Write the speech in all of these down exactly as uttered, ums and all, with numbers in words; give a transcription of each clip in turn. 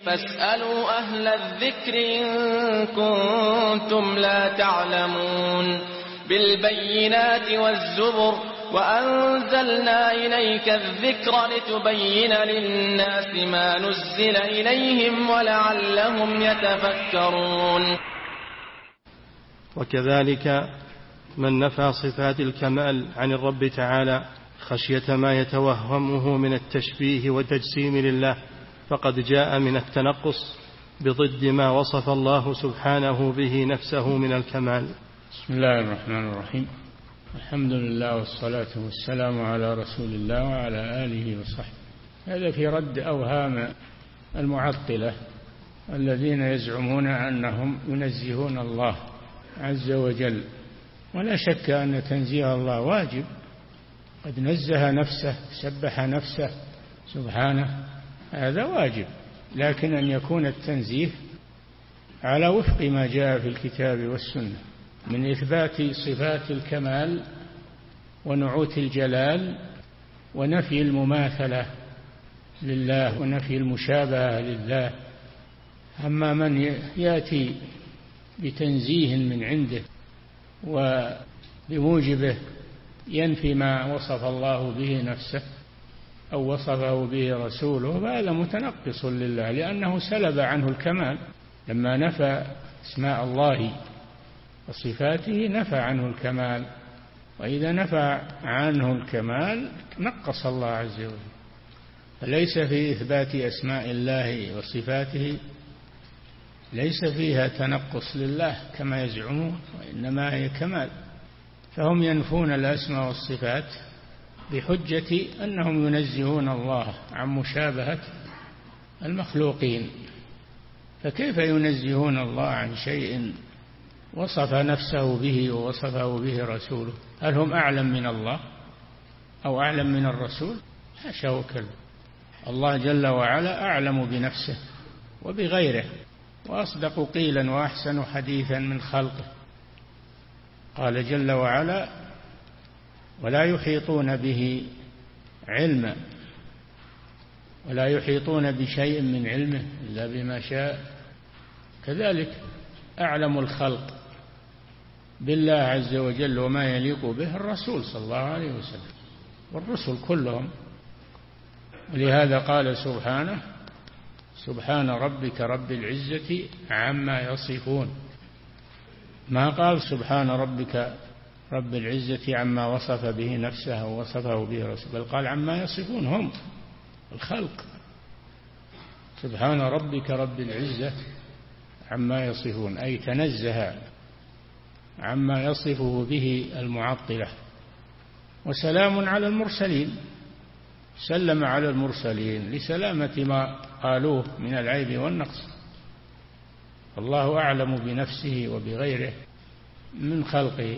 فاسألوا أهل الذكر إن كنتم لا تعلمون بالبينات والزبر وأنزلنا إليك الذكر لتبين للناس ما نزل إليهم ولعلهم يتفكرون. وكذلك من نفى صفات الكمال عن الرب تعالى خشية ما يتوهمه من التشبيه والتجسيم لله فقد جاء من التنقص بضد ما وصف الله سبحانه به نفسه من الكمال. بسم الله الرحمن الرحيم. الحمد لله والصلاة والسلام على رسول الله وعلى آله وصحبه. هذا في رد أوهام المعطلة الذين يزعمون أنهم ينزهون الله عز وجل، ولا شك أن تنزيه الله واجب، قد نزه نفسه سبح نفسه سبحانه، هذا واجب، لكن أن يكون التنزيه على وفق ما جاء في الكتاب والسنة من إثبات صفات الكمال ونعوت الجلال ونفي المماثلة لله ونفي المشابهة لله. أما من يأتي بتنزيه من عنده وبموجبه ينفي ما وصف الله به نفسه أو وصفه به رسوله فهذا متنقص لله، لأنه سلب عنه الكمال. لما نفى اسماء الله وصفاته نفى عنه الكمال، وإذا نفى عنه الكمال نقص الله عز وجل. فليس في إثبات أسماء الله وصفاته ليس فيها تنقص لله كما يزعمون، وإنما هي كمال. فهم ينفون الأسماء والصفات بحجة أنهم ينزهون الله عن مشابهة المخلوقين. فكيف ينزهون الله عن شيء وصف نفسه به ووصفه به رسوله؟ هل هم أعلم من الله أو أعلم من الرسول؟ حاشا وكلا. الله جل وعلا أعلم بنفسه وبغيره وأصدق قيلا وأحسن حديثا من خلقه. قال جل وعلا ولا يحيطون به علما، ولا يحيطون بشيء من علمه إلا بما شاء. كذلك أعلم الخلق بالله عز وجل وما يليق به الرسول صلى الله عليه وسلم والرسل كلهم. ولهذا قال سبحانه سبحان ربك رب العزة عما يصفون، ما قال سبحان ربك رب العزة عما وصف به نفسه ووصفه به رسوله، بل قال عما يصفون هم الخلق. سبحان ربك رب العزة عما يصفون أي تنزه عما يصفه به المعطلة. وسلام على المرسلين، سلم على المرسلين لسلامة ما قالوه من العيب والنقص. الله أعلم بنفسه وبغيره من خلقه.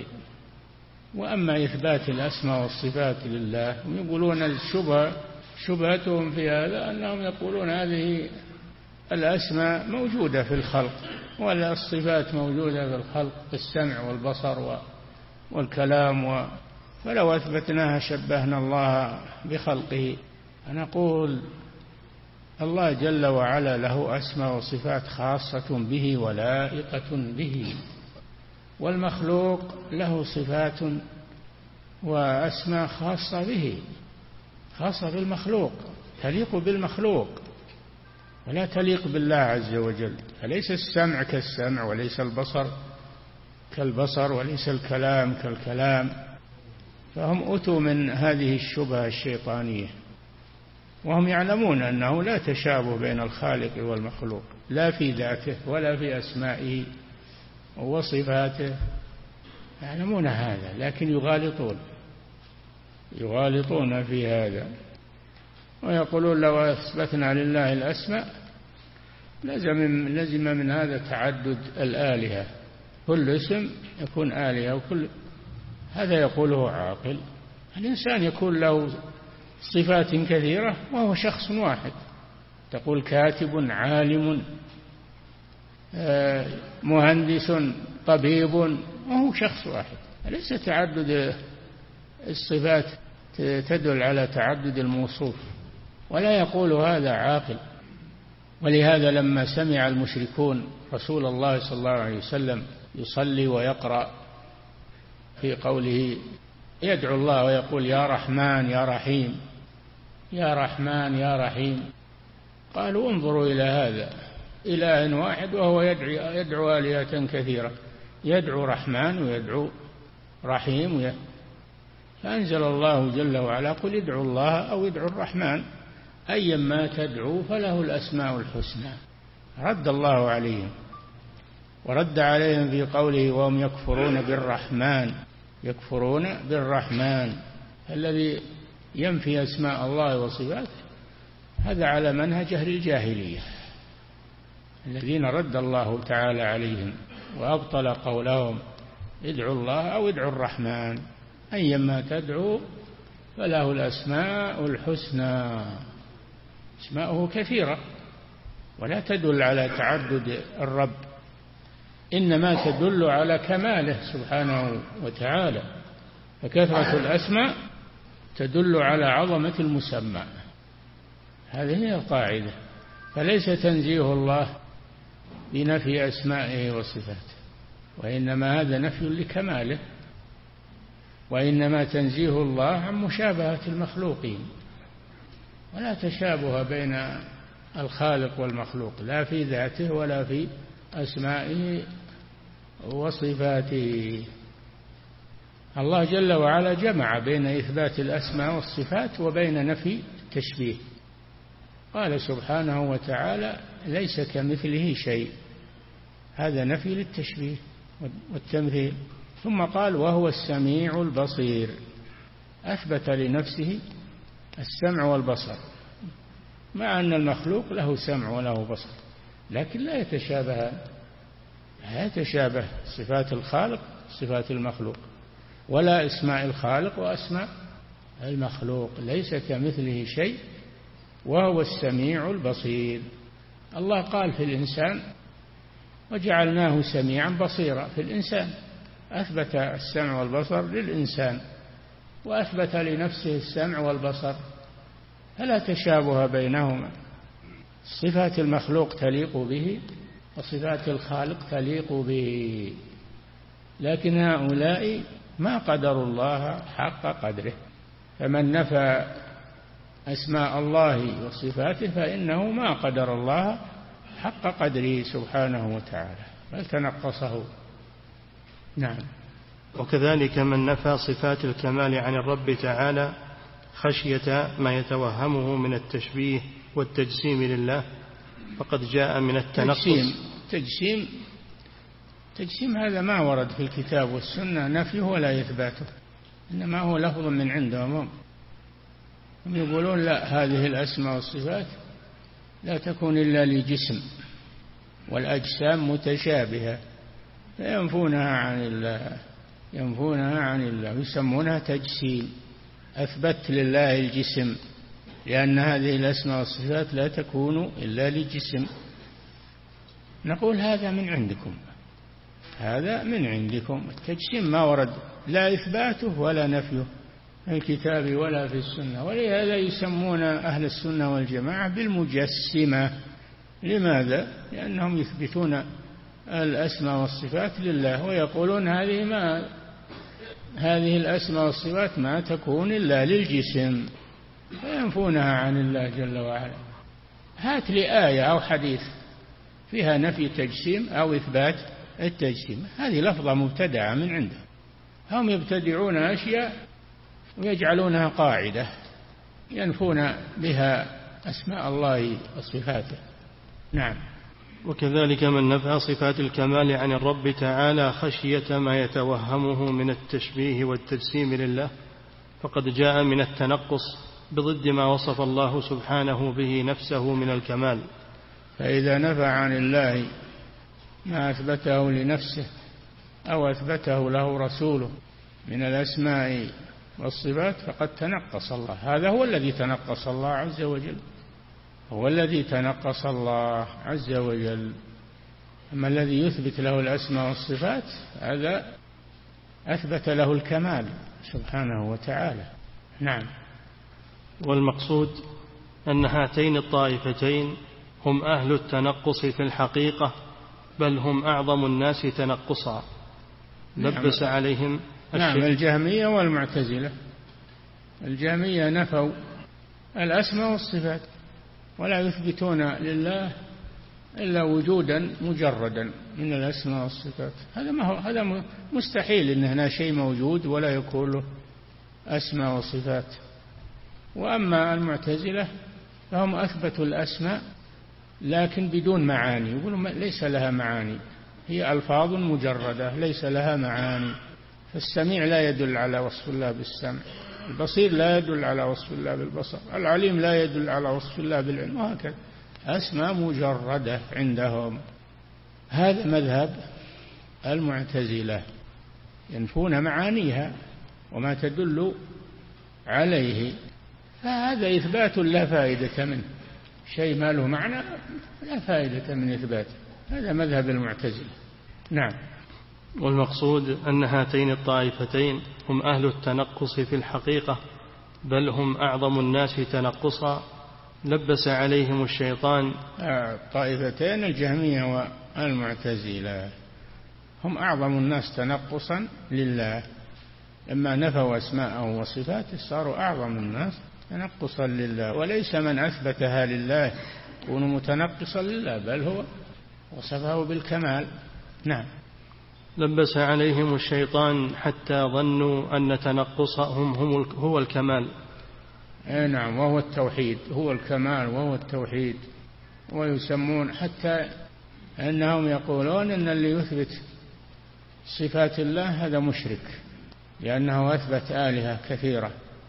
وأما إثبات الأسماء والصفات لله يقولون الشبهة شبهتهم في هذا أنهم يقولون هذه الأسماء موجودة في الخلق ولا الصفات موجودة في الخلق السمع والبصر والكلام و فلو أثبتناها شبهنا الله بخلقه. نقول الله جل وعلا له أسماء وصفات خاصة به ولائقة به، والمخلوق له صفات وأسماء خاصة به، خاصة بالمخلوق، تليق بالمخلوق ولا تليق بالله عز وجل. فليس السمع كالسمع، وليس البصر كالبصر، وليس الكلام كالكلام. فهم أتوا من هذه الشبهة الشيطانية، وهم يعلمون أنه لا تشابه بين الخالق والمخلوق لا في ذاته ولا في أسمائه وصفاته، يعلمون هذا، لكن يغالطون يغالطون في هذا ويقولون لو أثبتنا لله الأسماء لزم, لزم من هذا تعدد الآلهة، كل اسم يكون آلهة، وكل هذا يقوله عاقل. الإنسان يكون له صفات كثيرة وهو شخص واحد، تقول كاتب عالم مهندس طبيب وهو شخص واحد، ليس تعدد الصفات تدل على تعدد الموصوف، ولا يقول هذا عاقل. ولهذا لما سمع المشركون رسول الله صلى الله عليه وسلم يصلي ويقرأ في قوله يدعو الله ويقول يا رحمن يا رحيم يا رحمن يا رحيم، قالوا انظروا إلى هذا، إله واحد وهو يدعو, يدعو آلهة كثيرة، يدعو رحمن ويدعو رحيم. فأنزل الله جل وعلا قل ادعوا الله أو ادعوا الرحمن أيما تدعوا فله الأسماء الحسنى. رد الله عليهم ورد عليهم في قوله وهم يكفرون بالرحمن، يكفرون بالرحمن الذي ينفي أسماء الله وصفاته، هذا على منهج أهل الجاهلية الذين رد الله تعالى عليهم وأبطل قولهم ادعوا الله أو ادعوا الرحمن أيما تدعوا فله الأسماء الحسنى. أسماؤه كثيرة ولا تدل على تعدد الرب، إنما تدل على كماله سبحانه وتعالى، فكثرة الأسماء تدل على عظمة المسمى، هذه هي القاعدة. فليس تنزيه الله بنفي أسمائه وصفاته، وإنما هذا نفي لكماله، وإنما تنزيه الله عن مشابهة المخلوقين، ولا تشابه بين الخالق والمخلوق لا في ذاته ولا في أسمائه وصفاته. الله جل وعلا جمع بين إثبات الأسماء والصفات وبين نفي التشبيه، قال سبحانه وتعالى ليس كمثله شيء، هذا نفي للتشبيه والتمثيل. ثم قال وهو السميع البصير، أثبت لنفسه السمع والبصر، مع أن المخلوق له سمع وله بصر لكن لا يتشابه، لا يتشابه صفات الخالق صفات المخلوق، ولا اسماء الخالق وأسماء المخلوق، ليس كمثله شيء وهو السميع البصير. الله قال في الإنسان وجعلناه سميعا بصيرا، في الإنسان أثبت السمع والبصر للإنسان وأثبت لنفسه السمع والبصر، فلا تشابه بينهما، صفات المخلوق تليق به وصفات الخالق تليق به، لكن هؤلاء ما قدروا الله حق قدره، فمن نفى أسماء الله وصفاته فإنه ما قدر الله حق قدره سبحانه وتعالى بل تنقصه. نعم. وكذلك من نفى صفات الكمال عن الرب تعالى خشية ما يتوهمه من التشبيه والتجسيم لله فقد جاء من التنقص. تجسيم تجسيم تجسيم هذا ما ورد في الكتاب والسنة نفيه ولا إثباته، إنما هو لفظ من عندهم، هم يقولون لا هذه الأسماء والصفات لا تكون إلا لجسم والأجسام متشابهة فينفونها عن الله، ينفونها عن الله يسمونها تجسيم، أثبت لله الجسم لأن هذه الأسماء والصفات لا تكون إلا لجسم. نقول هذا من عندكم، هذا من عندكم، التجسيم ما ورد لا إثباته ولا نفيه في الكتاب ولا في السنة، ولهذا يسمون أهل السنة والجماعة بالمجسمة. لماذا؟ لأنهم يثبتون الأسماء والصفات لله ويقولون هذه ما هذه الأسماء والصفات ما تكون إلا للجسم فينفونها عن الله جل وعلا. هات لي آية أو حديث فيها نفي تجسيم أو إثبات التجسيم، هذه لفظة مبتدعة من عنده، هم يبتدعون أشياء ويجعلونها قاعدة ينفون بها أسماء الله وصفاته. نعم. وكذلك من نفى صفات الكمال عن الرب تعالى خشية ما يتوهمه من التشبيه والتجسيم لله فقد جاء من التنقص بضد ما وصف الله سبحانه به نفسه من الكمال. فإذا نفى عن الله ما أثبته لنفسه أو أثبته له رسوله من الأسماء والصفات فقد تنقص الله، هذا هو الذي تنقص الله عز وجل، هو الذي تنقص الله عز وجل. أما الذي يثبت له الأسماء والصفات هذا أثبت له الكمال سبحانه وتعالى. نعم. والمقصود أن هاتين الطائفتين هم أهل التنقص في الحقيقة بل هم أعظم الناس تنقصا. لبس نعم. عليهم نعم الجهمية والمعتزلة. الجهمية نفوا الأسماء والصفات ولا يثبتون لله إلا وجودا مجردا من الأسماء والصفات. هذا ما هو هذا مستحيل إن هنا شيء موجود ولا يكون له أسماء وصفات. وأما المعتزلة فهم أثبتوا الأسماء لكن بدون معاني، يقولون ليس لها معاني، هي ألفاظ مجردة ليس لها معاني. فالسميع لا يدل على وصف الله بالسمع، البصير لا يدل على وصف الله بالبصر، العليم لا يدل على وصف الله بالعلم، وهكذا أسماء مجردة عندهم. هذا مذهب المعتزلة، ينفون معانيها وما تدل عليه، فهذا إثبات لا فائدة منه، شيء ما له معنى لا فائدة من إثباته. هذا مذهب المعتزلة. نعم. والمقصود أن هاتين الطائفتين هم أهل التنقص في الحقيقة بل هم أعظم الناس تنقصا. لبس عليهم الشيطان. الطائفتين الجهمية والمعتزلة هم أعظم الناس تنقصا لله، لما نفوا أسماءه وصفاته صاروا أعظم الناس تنقصا لله. وليس من أثبتها لله يكون متنقصا لله، بل هو وصفه بالكمال. نعم. لبس عليهم الشيطان حتى ظنوا أن تنقصهم هم هو الكمال. أي نعم، وهو التوحيد، هو الكمال وهو التوحيد. ويسمون حتى أنهم يقولون أن اللي يثبت صفات الله هذا مشرك، لأنه أثبت آلهة كثيرة،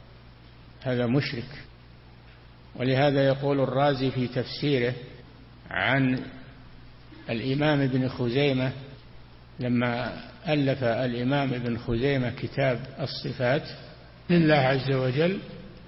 هذا مشرك. ولهذا يقول الرازي في تفسيره عن الإمام ابن خزيمة لما ألف الإمام ابن خزيمة كتاب الصفات لله عز وجل،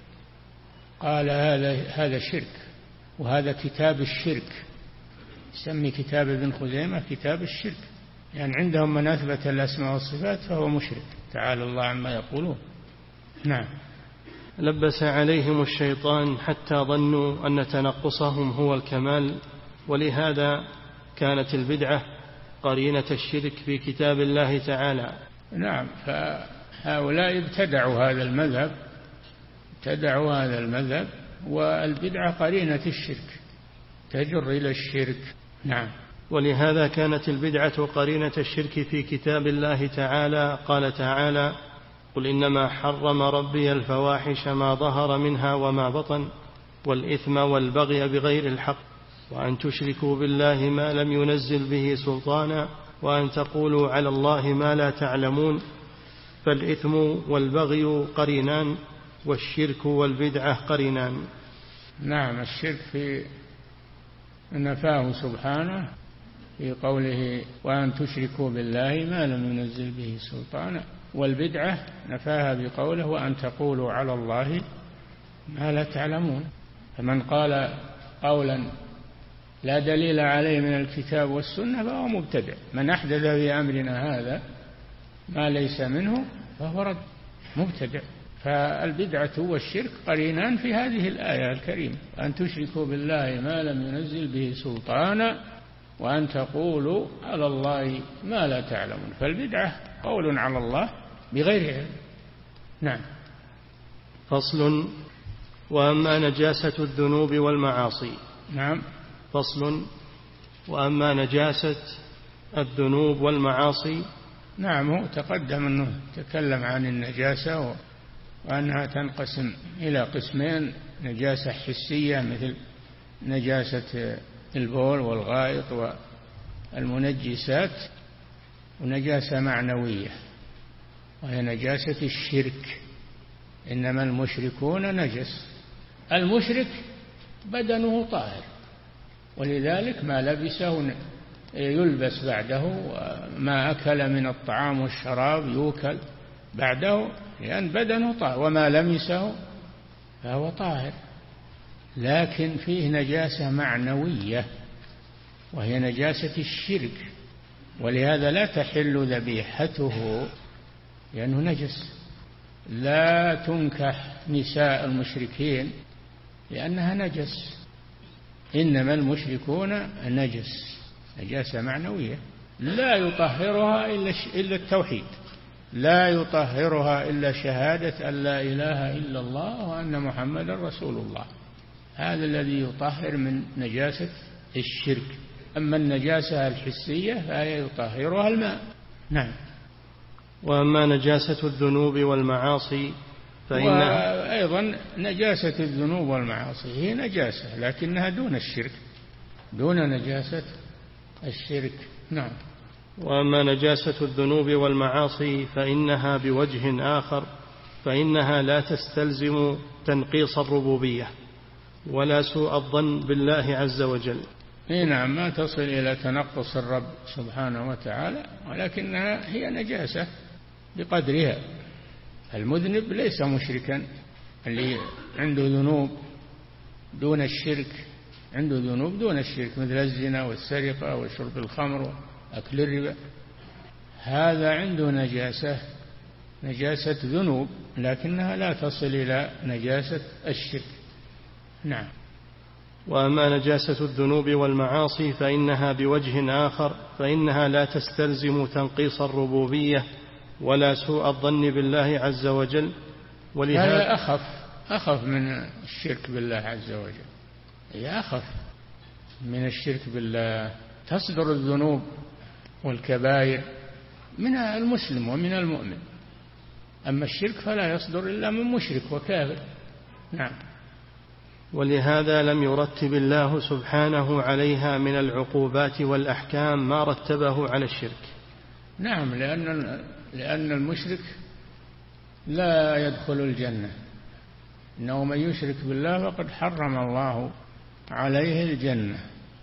قال هذا هذا شرك، وهذا كتاب الشرك، يسمي كتاب ابن خزيمة كتاب الشرك، يعني عندهم من أثبت الأسماء والصفات فهو مشرك، تعالى الله عما يقولون. نعم. لبس عليهم الشيطان حتى ظنوا أن تنقصهم هو الكمال، ولهذا كانت البدعة قرينة الشرك في كتاب الله تعالى. نعم، فهؤلاء ابتدعوا هذا المذهب ابتدعوا هذا المذهب والبدعة قرينة الشرك تجر إلى الشرك. نعم. ولهذا كانت البدعة قرينة الشرك في كتاب الله تعالى. قال تعالى: قل إنما حرم ربي الفواحش ما ظهر منها وما بطن والإثم والبغي بغير الحق وأن تشركوا بالله ما لم ينزل به سلطانا وأن تقولوا على الله ما لا تعلمون. فالإثم والبغي قرينان والشرك والبدعة قرينان. نعم، الشرك في نفاه سبحانه في قوله وأن تشركوا بالله ما لم ينزل به سلطانا، والبدعة نفاها بقوله وأن تقولوا على الله ما لا تعلمون. فمن قال قولا لا دليل عليه من الكتاب والسنة فهو مبتدع، من أحدث في أمرنا هذا ما ليس منه فهو رد، مبتدع. فالبدعة والشرك قرينان في هذه الآية الكريمة، أن تشركوا بالله ما لم ينزل به سلطانا وأن تقولوا على الله ما لا تعلمون. فالبدعة قول على الله بغير علم. نعم. فصل: وأما نجاسة الذنوب والمعاصي. نعم. فصل: وأما نجاسة الذنوب والمعاصي. نعم، هو تقدم أنه تكلم عن النجاسة وأنها تنقسم إلى قسمين: نجاسة حسية مثل نجاسة البول والغائط والمنجسات، ونجاسة معنوية وهي نجاسة الشرك. إنما المشركون نجس. المشرك بدنه طاهر، ولذلك ما لبسه يلبس بعده، وما أكل من الطعام والشراب يوكل بعده، لأن بدنه طاهر، وما لمسه فهو طاهر. لكن فيه نجاسة معنوية وهي نجاسة الشرك، ولهذا لا تحل ذبيحته لأنه نجس. لا تنكح نساء المشركين لأنها نجس، إنما المشركون نجس، نجاسة معنوية لا يطهرها إلا التوحيد، لا يطهرها إلا شهادة أن لا إله إلا الله وأن محمد رسول الله، هذا الذي يطهر من نجاسة الشرك. أما النجاسة الحسية فهي يطهرها الماء. نعم. وأما نجاسة الذنوب والمعاصي فإنها وأيضا نجاسة الذنوب والمعاصي هي نجاسة لكنها دون الشرك، دون نجاسة الشرك. نعم. وأما نجاسة الذنوب والمعاصي فإنها بوجه آخر، فإنها لا تستلزم تنقيص الربوبية ولا سوء الظن بالله عز وجل. نعم، ما تصل إلى تنقص الرب سبحانه وتعالى، ولكنها هي نجاسة بقدرها. المذنب ليس مشركا، اللي عنده ذنوب دون الشرك، عنده ذنوب دون الشرك مثل الزنا والسرقة وشرب الخمر وأكل الربا، هذا عنده نجاسة، نجاسة ذنوب، لكنها لا تصل إلى نجاسة الشرك. نعم. وأما نجاسة الذنوب والمعاصي فإنها بوجه آخر، فإنها لا تستلزم تنقيص الربوبية ولا سوء الظن بالله عز وجل. ولهذا أخف أخف من الشرك بالله عز وجل، هي أخف من الشرك بالله. تصدر الذنوب والكبائر من المسلم ومن المؤمن، أما الشرك فلا يصدر إلا من مشرك وكافر. نعم. ولهذا لم يرتب الله سبحانه عليها من العقوبات والأحكام ما رتبه على الشرك. نعم، لأن لأن المشرك لا يدخل الجنة، إنه من يشرك بالله فقد حرم الله عليه الجنة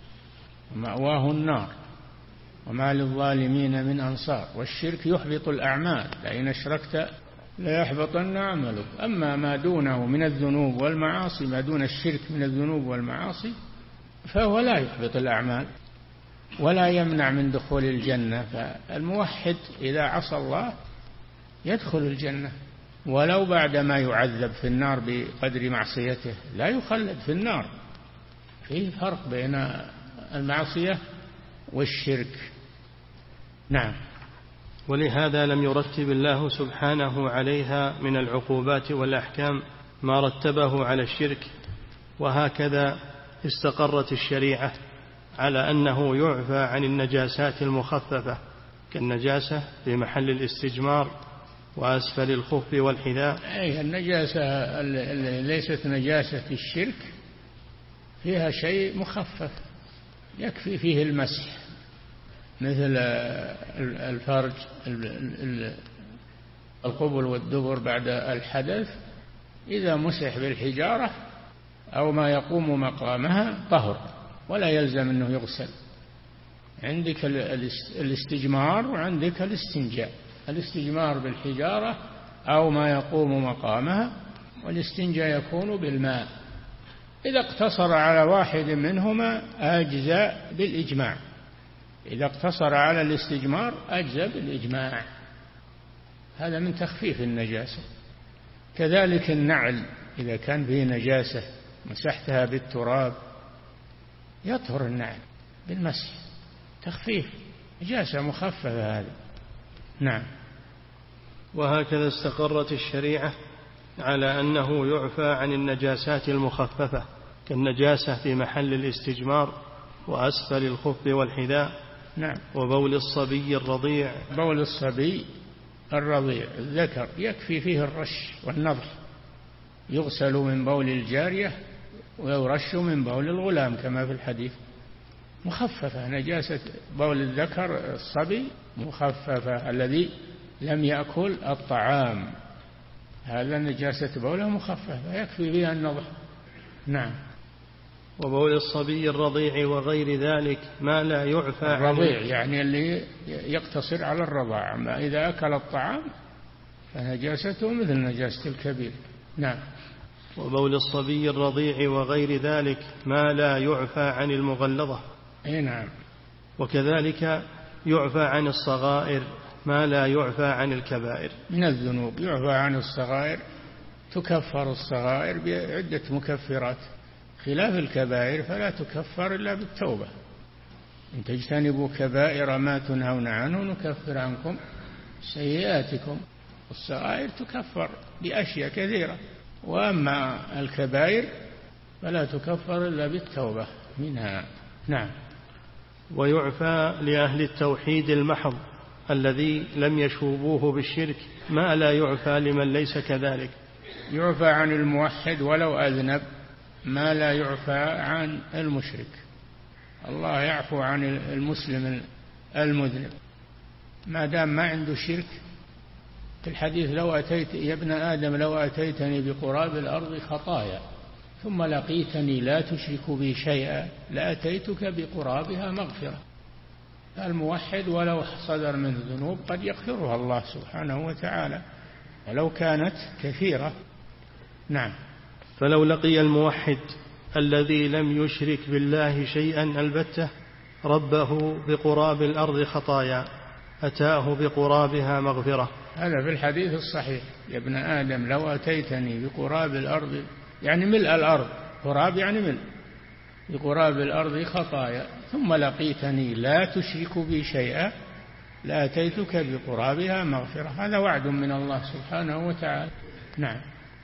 ومأواه النار وما للظالمين من أنصار. والشرك يحبط الأعمال، لئن أشركت ليحبطن عملك. أما ما دونه من الذنوب والمعاصي، ما دون الشرك من الذنوب والمعاصي، فهو لا يحبط الأعمال ولا يمنع من دخول الجنة. فالموحد إذا عصى الله يدخل الجنة ولو بعدما يعذب في النار بقدر معصيته، لا يخلد في النار. فيه فرق بين المعصية والشرك. نعم. ولهذا لم يرتب الله سبحانه عليها من العقوبات والأحكام ما رتبه على الشرك. وهكذا استقرت الشريعة على أنه يعفى عن النجاسات المخففة كالنجاسة في محل الاستجمار وأسفل الخف والحذاء. أي النجاسة اللي ليست نجاسة الشرك فيها شيء مخفف يكفي فيه المسح، مثل الفرج، القبل والدبر بعد الحدث، إذا مسح بالحجارة أو ما يقوم مقامها طهر ولا يلزم أنه يغسل. عندك الاستجمار وعندك الاستنجاء، الاستجمار بالحجارة أو ما يقوم مقامها، والاستنجاء يكون بالماء. إذا اقتصر على واحد منهما أجزاء بالإجماع، إذا اقتصر على الاستجمار أجزاء بالإجماع، هذا من تخفيف النجاسة. كذلك النعل إذا كان فيه نجاسة مسحتها بالتراب يطهر النعل بالمسح، تخفيف، نجاسة مخففة هذه. نعم. وهكذا استقرت الشريعة على أنه يعفى عن النجاسات المخففة كالنجاسة في محل الاستجمار وأسفل الخف والحذاء. نعم. وبول الصبي الرضيع، بول الصبي الرضيع الذكر يكفي فيه الرش والنضح، يغسل من بول الجارية ويرش من بول الغلام كما في الحديث، مخففة. نجاسة بول الذكر الصبي مخففة، الذي لم يأكل الطعام، هذا نجاسة بوله مخففة يكفي بها النضح. نعم. وبول الصبي الرضيع وغير ذلك ما لا يعفى عنه. الرضيع يعني اللي يقتصر على الرضاع، أما إذا أكل الطعام فنجاسته مثل نجاسة الكبير. نعم. وبول الصبي الرضيع وغير ذلك ما لا يعفى عن المغلظة. أي نعم. وكذلك يعفى عن الصغائر ما لا يعفى عن الكبائر من الذنوب. يعفى عن الصغائر، تكفر الصغائر بعدة مكفرات، خلاف الكبائر فلا تكفر إلا بالتوبة. إن تجتنبوا كبائر ما تنهون عنه نكفر عنكم سيئاتكم. والصغائر تكفر بأشياء كثيرة، وأما الكبائر فلا تكفر إلا بالتوبة منها. نعم. ويعفى لأهل التوحيد المحض الذي لم يشوبوه بالشرك ما لا يعفى لمن ليس كذلك. يعفى عن الموحد ولو أذنب ما لا يعفى عن المشرك. الله يعفو عن المسلم المذنب ما دام ما عنده شرك. في الحديث لو أتيت يا ابن آدم لو أتيتني بقراب الأرض خطايا ثم لقيتني لا تشرك بي شيئا لأتيتك بقرابها مغفرة. الموحد ولو صدر من ذنوب قد يغفرها الله سبحانه وتعالى ولو كانت كثيرة. نعم. فلو لقي الموحد الذي لم يشرك بالله شيئا البتة ربه بقراب الأرض خطايا أتاه بقرابها مغفرة. هذا في الحديث الصحيح يا ابن آدم لو أتيتني بقراب الأرض يعني ملء الأرض، قراب يعني ملء، بقراب الأرض خطايا ثم لقيتني لا تشرك بي شيئا لأتيتك بقرابها مغفرة. هذا وعد من الله سبحانه وتعالى. نعم.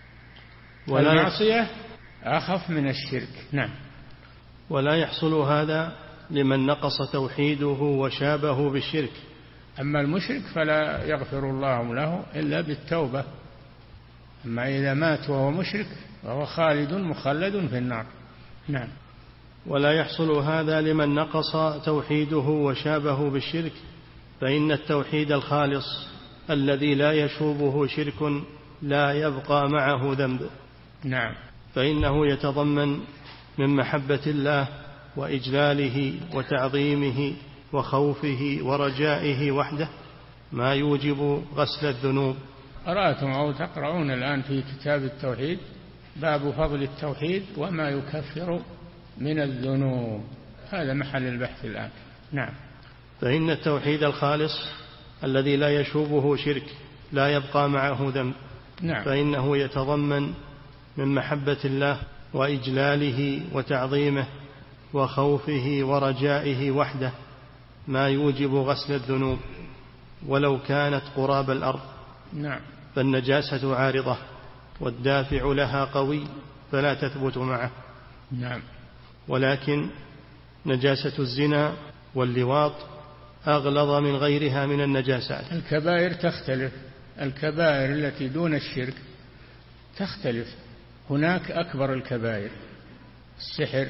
والمعصية أخف من الشرك. نعم. ولا يحصل هذا لمن نقص توحيده وشابه بالشرك. أما المشرك فلا يغفر الله له إلا بالتوبة. أما إذا مات وهو مشرك وهو خالد مخلد في النار. نعم. ولا يحصل هذا لمن نقص توحيده وشابه بالشرك فإن التوحيد الخالص الذي لا يشوبه شرك لا يبقى معه ذنب. نعم. فإنه يتضمن من محبة الله وإجلاله وتعظيمه وخوفه ورجائه وحده ما يوجب غسل الذنوب. قرأتم أو تقرؤون الآن في كتاب التوحيد باب فضل التوحيد وما يكفر من الذنوب. هذا محل البحث الآن. نعم. فإن التوحيد الخالص الذي لا يشوبه شرك لا يبقى معه ذنب. نعم. فإنه يتضمن من محبة الله وإجلاله وتعظيمه وخوفه ورجائه وحده ما يوجب غسل الذنوب ولو كانت قراب الأرض. نعم. فالنجاسة عارضة والدافع لها قوي فلا تثبت معه. نعم. ولكن نجاسة الزنا واللواط أغلظ من غيرها من النجاسات. الكبائر تختلف. الكبائر التي دون الشرك تختلف. هناك أكبر الكبائر السحر،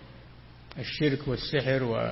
الشرك والسحر و...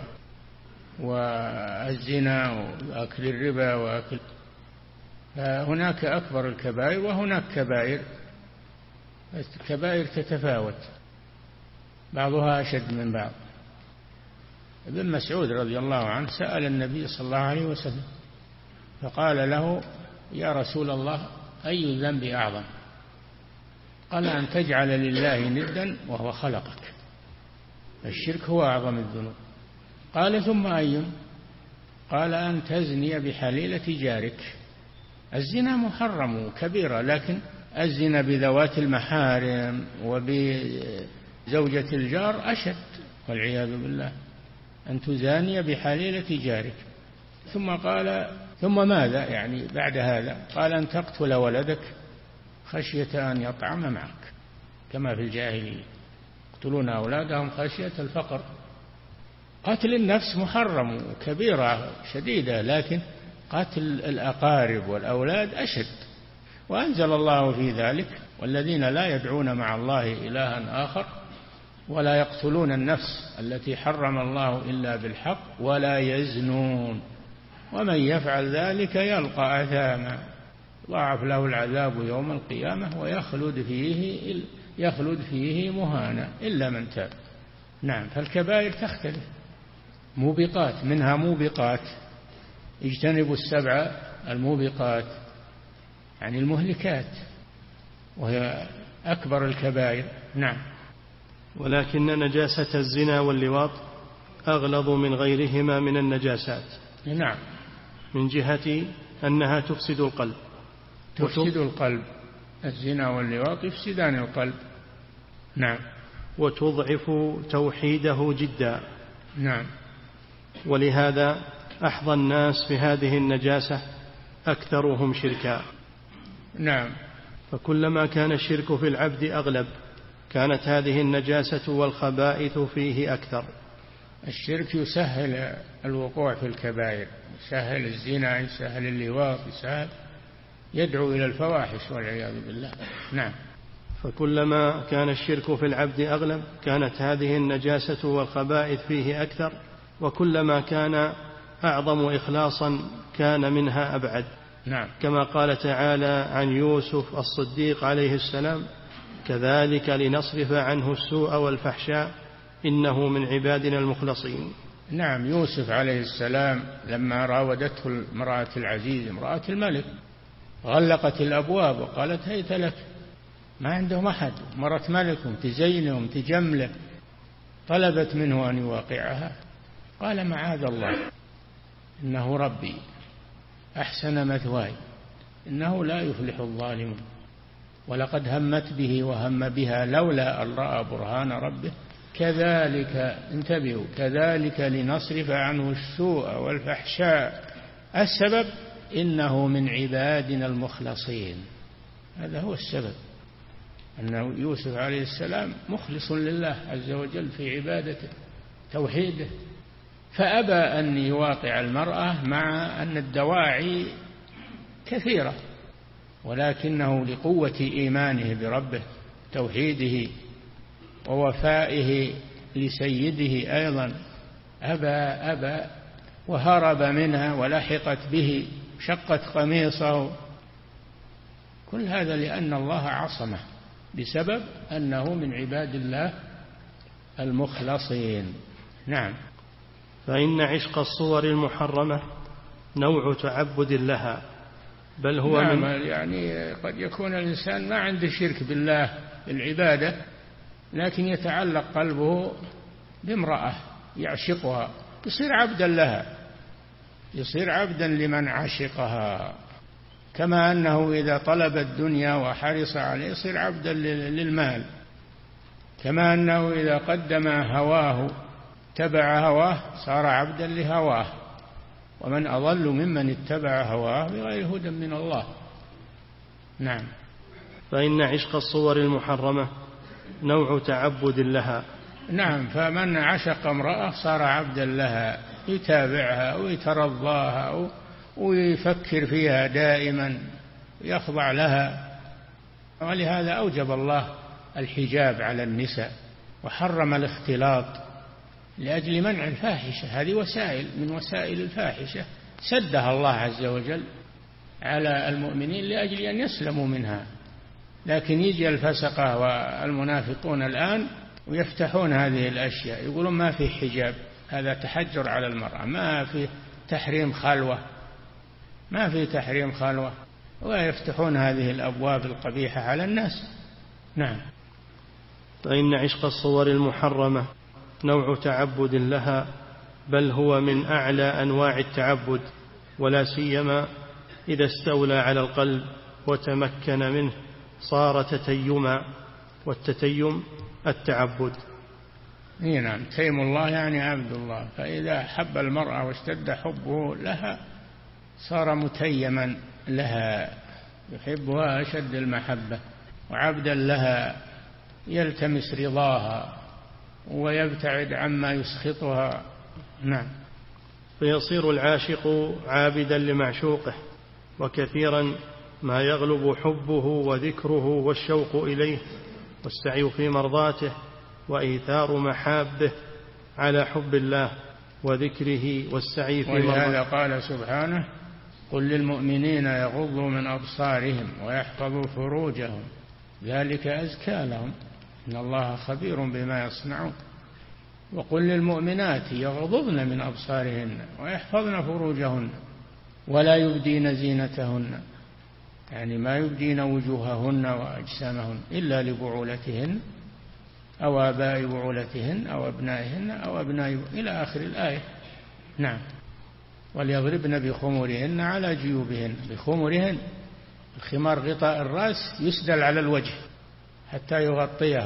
والزنا وأكل الربا وأكل. هناك أكبر الكبائر وهناك كبائر. الكبائر تتفاوت بعضها أشد من بعض. ابن مسعود رضي الله عنه سأل النبي صلى الله عليه وسلم فقال له يا رسول الله أي الذنب أعظم؟ قال أن تجعل لله ندا وهو خلقك. الشرك هو أعظم الذنوب. قال ثم أي؟ قال أن تزني بحليلة جارك. الزنا محرم كبيرة، لكن الزنا بذوات المحارم وبزوجة الجار أشد والعياذ بالله. أن تزاني بحليلة جارك. ثم قال ثم ماذا يعني بعد هذا؟ قال أن تقتل ولدك خشية أن يطعم معك كما في الجاهلية يقتلون أولادهم خشية الفقر. قتل النفس محرم كبيرة شديدة، لكن قتل الأقارب والأولاد أشد. وأنزل الله في ذلك والذين لا يدعون مع الله إلها آخر ولا يقتلون النفس التي حرم الله إلا بالحق ولا يزنون ومن يفعل ذلك يلقى أثاما ضاعف له العذاب يوم القيامة ويخلد فيه يخلد فيه مهانا إلا من تاب. نعم. فالكبائر تختلف. موبقات منها موبقات اجتنبوا السبع الموبقات يعني المهلكات وهي أكبر الكبائر. نعم. ولكن نجاسة الزنا واللواط أغلظ من غيرهما من النجاسات. نعم. من جهة أنها تفسد القلب. تفسد القلب. الزنا واللواط يفسدان القلب. نعم. وتضعف توحيده جدا. نعم. ولهذا أحظى الناس بهذه النجاسة أكثرهم شركا. نعم. فكلما كان الشرك في العبد أغلب كانت هذه النجاسة والخبائث فيه أكثر. الشرك يسهل الوقوع في الكبائر، يسهل الزنا، يسهل اللواط، يسهل يدعو إلى الفواحش والعياذ بالله. نعم. فكلما كان الشرك في العبد أغلب كانت هذه النجاسة والخبائث فيه أكثر، وكلما كان أعظم إخلاصا كان منها أبعد. نعم. كما قال تعالى عن يوسف الصديق عليه السلام: كذلك لنصرف عنه السوء والفحشاء إنه من عبادنا المخلصين. نعم. يوسف عليه السلام لما راودته امرأة العزيز امرأة الملك غلقت الأبواب وقالت هيت لك، ما عندهم أحد، مرت ملك تزينه وتجمله، طلبت منه أن يواقعها، قال معاذ الله إنه ربي أحسن مثواي إنه لا يفلح الظالمون، ولقد همت به وهم بها لولا أن رأى برهان ربه كذلك، انتبهوا، كذلك لنصرف عنه السوء والفحشاء، السبب إنه من عبادنا المخلصين. هذا هو السبب، أن يوسف عليه السلام مخلص لله عز وجل في عبادته توحيده، فأبى أن يواقع المرأة مع أن الدواعي كثيرة، ولكنه لقوة إيمانه بربه توحيده ووفائه لسيده أيضا أبى أبى وهرب منها ولحقت به، شقت قميصه، كل هذا لأن الله عصمه بسبب أنه من عباد الله المخلصين. نعم. فإن عشق الصور المحرمة نوع تعبد لها، بل هو نعم من يعني قد يكون الإنسان ما عنده شرك بالله بالعبادة، لكن يتعلق قلبه بامرأة يعشقها، يصير عبدا لها، يصير عبدا لمن عشقها، كما أنه إذا طلب الدنيا وحرص عليه يصير عبدا للمال، كما أنه إذا قدم هواه اتبع هواه صار عبدا لهواه، ومن أضل ممن اتبع هواه بغير هدى من الله. نعم. فإن عشق الصور المحرمة نوع تعبد لها. نعم. فمن عشق امرأة صار عبدا لها، يتابعها ويترضاها ويفكر فيها دائما، يخضع لها، ولهذا أوجب الله الحجاب على النساء وحرم الاختلاط لأجل منع الفاحشة، هذه وسائل من وسائل الفاحشة سدها الله عز وجل على المؤمنين لأجل أن يسلموا منها، لكن يجي الفسقة والمنافقون الآن ويفتحون هذه الأشياء، يقولون ما في حجاب، هذا تحجر على المرأة، ما في تحريم خلوة، ما في تحريم خلوة، ويفتحون هذه الأبواب القبيحة على الناس. نعم. فإن عشق الصور المحرمة نوع تعبد لها، بل هو من أعلى أنواع التعبد، ولا سيما إذا استولى على القلب وتمكن منه صار تتيما، والتتيم التعبد. نعم. تيم الله يعني عبد الله، فإذا حب المرأة واشتد حبه لها صار متيما لها، يحبها أشد المحبة، وعبدا لها يلتمس رضاها ويبتعد عما يسخطها. نعم. فيصير العاشق عابدا لمعشوقه، وكثيرا ما يغلب حبه وذكره والشوق إليه والسعي في مرضاته وإيثار محابه على حب الله وذكره والسعي في مرضاته. ولهذا قال سبحانه: قل للمؤمنين يغضوا من أبصارهم ويحفظوا فروجهم ذلك أزكى لهم إن الله خبير بما يصنعون. وقل للمؤمنات يغضضن من أبصارهن ويحفظن فروجهن ولا يبدين زينتهن، يعني ما يبدين وجوههن وأجسامهن إلا لبعولتهن أو آباء بعولتهن أو أبنائهن أو أبناء إلى آخر الآية. نعم. وليضربن بخمرهن على جيوبهن، بخمرهن، الخمار غطاء الرأس يسدل على الوجه حتى يغطيه،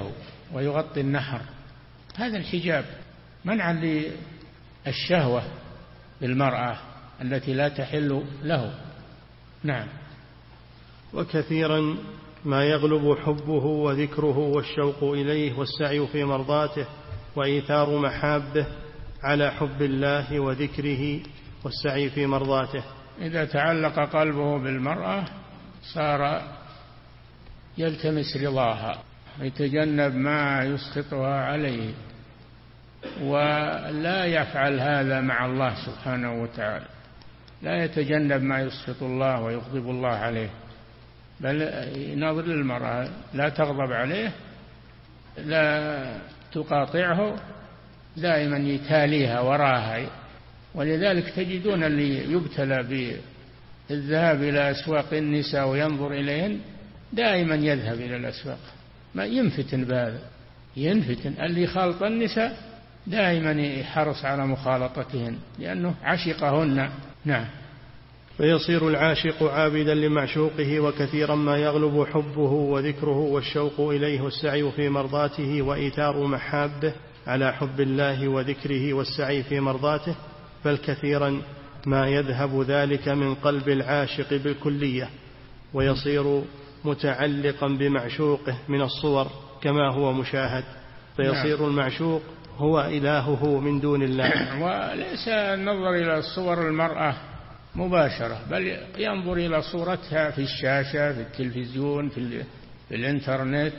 ويغطي النحر، هذا الحجاب منعا للشهوة بالمرأة التي لا تحل له. نعم. وكثيرا ما يغلب حبه وذكره والشوق إليه والسعي في مرضاته وإيثار محابه على حب الله وذكره والسعي في مرضاته. إذا تعلق قلبه بالمرأة صار يلتمس رضاها ويتجنب ما يسخطها عليه، ولا يفعل هذا مع الله سبحانه وتعالى، لا يتجنب ما يسخط الله ويغضب الله عليه، بل ينظر للمرأة لا تغضب عليه، لا تقاطعه، دائما يتاليها وراها. ولذلك تجدون اللي يبتلى بالذهاب إلى أسواق النساء وينظر إليهن دائما يذهب إلى الأسواق، ما ينفتن بهذا، ينفتن اللي خالط النساء دائما يحرص على مخالطتهن لأنه عشقهن. نعم. فيصير العاشق عابدا لمعشوقه، وكثيرا ما يغلب حبه وذكره والشوق إليه والسعي في مرضاته وإيثار محابه على حب الله وذكره والسعي في مرضاته، بل كثيرا ما يذهب ذلك من قلب العاشق بالكلية ويصير متعلقا بمعشوقه من الصور كما هو مشاهد، فيصير المعشوق هو إلهه من دون الله. وليس النظر إلى صور المرأة مباشرة، بل ينظر إلى صورتها في الشاشة، في التلفزيون، في, في الإنترنت،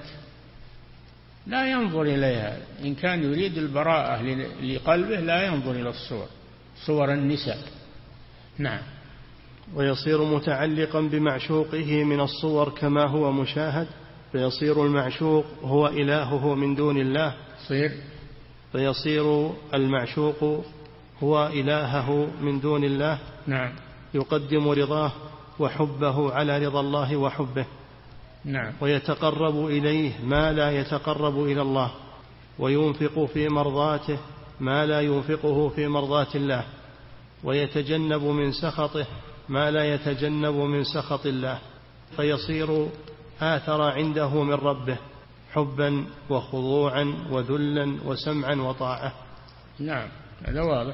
لا ينظر إليها. إن كان يريد البراءة لقلبه لا ينظر إلى الصور، صور النساء. نعم. ويصير متعلقا بمعشوقه من الصور كما هو مشاهد، فيصير المعشوق هو إلهه من دون الله. صير فيصير المعشوق هو إلهه من دون الله. نعم. يقدم رضاه وحبه على رضا الله وحبه. نعم. ويتقرب إليه ما لا يتقرب إلى الله، وينفق في مرضاته ما لا ينفقه في مرضات الله، ويتجنب من سخطه ما لا يتجنب من سخط الله، فيصير آثر عنده من ربه حبا وخضوعا وذلا وسمعا وطاعة. نعم، هذا واضح.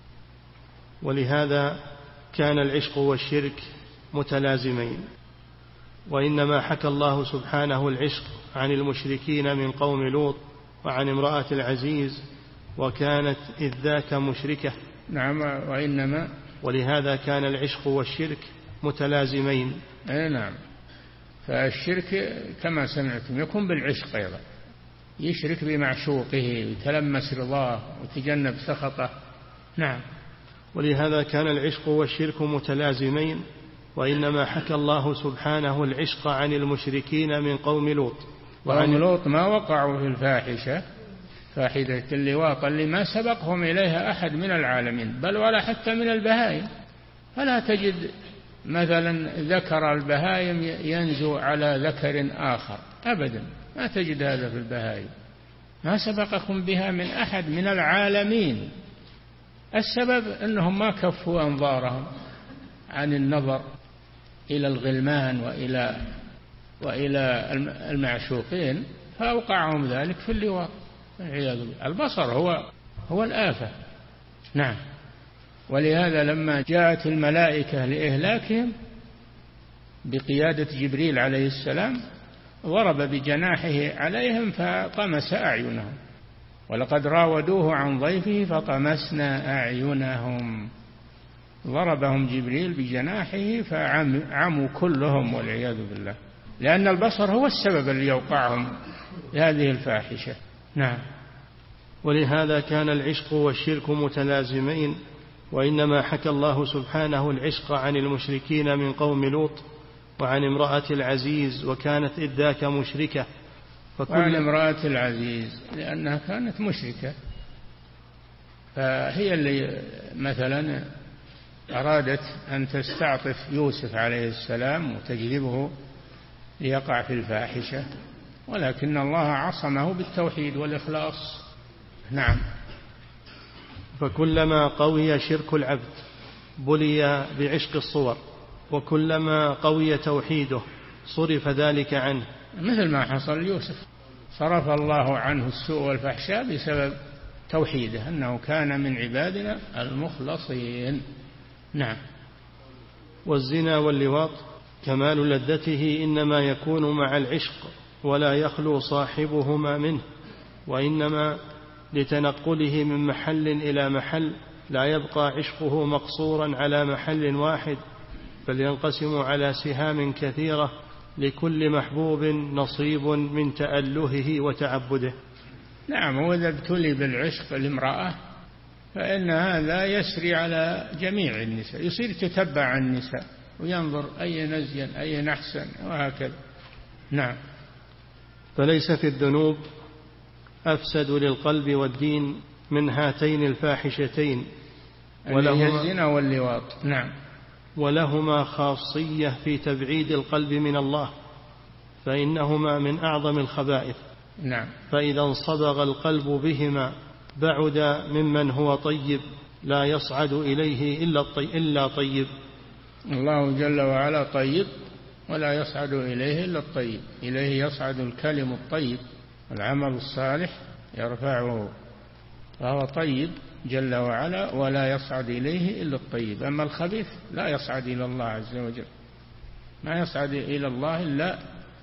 ولهذا كان العشق والشرك متلازمين، وإنما حكى الله سبحانه العشق عن المشركين من قوم لوط وعن امرأة العزيز وكانت إذ ذاك مشركة. نعم. وإنما ولهذا كان العشق والشرك متلازمين. أي نعم. فالشرك كما سمعتم يكون بالعشق أيضا، يشرك بمعشوقه ويتلمس رضاه ويتجنب سخطه. نعم. ولهذا كان العشق والشرك متلازمين، وإنما حكى الله سبحانه العشق عن المشركين من قوم لوط. وقوم لوط ما وقعوا في الفاحشة، فاحدة اللواط اللي ما سبقهم إليها أحد من العالمين، بل ولا حتى من البهائم. فلا تجد مثلا ذكر البهائم ينزو على ذكر آخر أبدا، ما تجد هذا في البهائم، ما سبقكم بها من أحد من العالمين. السبب أنهم ما كفوا أنظارهم عن النظر إلى الغلمان وإلى وإلى المعشوقين، فأوقعهم ذلك في اللواط والعياذ بالله. البصر هو هو الآفة. نعم. ولهذا لما جاءت الملائكة لإهلاكهم بقيادة جبريل عليه السلام ضرب بجناحه عليهم فطمس أعينهم، ولقد راودوه عن ضيفه فطمسنا أعينهم. ضربهم جبريل بجناحه فعموا كلهم والعياذ بالله، لأن البصر هو السبب اللي يوقعهم هذه الفاحشة. نعم. ولهذا كان العشق والشرك متلازمين، وإنما حكى الله سبحانه العشق عن المشركين من قوم لوط وعن امرأة العزيز وكانت إذ ذاك مشركة. وعن امرأة العزيز لأنها كانت مشركة، فهي اللي مثلا أرادت أن تستعطف يوسف عليه السلام وتجذبه ليقع في الفاحشة، ولكن الله عصمه بالتوحيد والإخلاص. نعم. فكلما قوي شرك العبد بلي بعشق الصور، وكلما قوي توحيده صرف ذلك عنه، مثل ما حصل يوسف صرف الله عنه السوء والفحشاء بسبب توحيده، أنه كان من عبادنا المخلصين. نعم. والزنا واللواط كمال لذته إنما يكون مع العشق ولا يخلو صاحبهما منه، وإنما لتنقله من محل إلى محل لا يبقى عشقه مقصورا على محل واحد، بل ينقسم على سهام كثيرة لكل محبوب نصيب من تألهه وتعبده. نعم. وإذا ابتلي بالعشق الامرأة فإن هذا يسري على جميع النساء، يصير تتبع النساء وينظر أي نزين أي أحسن وهكذا. نعم. فليس في الذنوب أفسد للقلب والدين من هاتين الفاحشتين، ولهما الزنا واللواط. نعم. ولهما خاصية في تبعيد القلب من الله، فإنهما من أعظم الخبائث. نعم. فإذا انصبغ القلب بهما بعد ممن هو طيب لا يصعد إليه إلا طيب. الله جل وعلا طيب ولا يصعد إليه إلا الطيب، إليه يصعد الكلم الطيب والعمل الصالح يرفعه، فهو طيب جل وعلا ولا يصعد إليه إلا الطيب. أما الخبيث لا يصعد إلى الله عز وجل، ما يصعد إلى الله إلا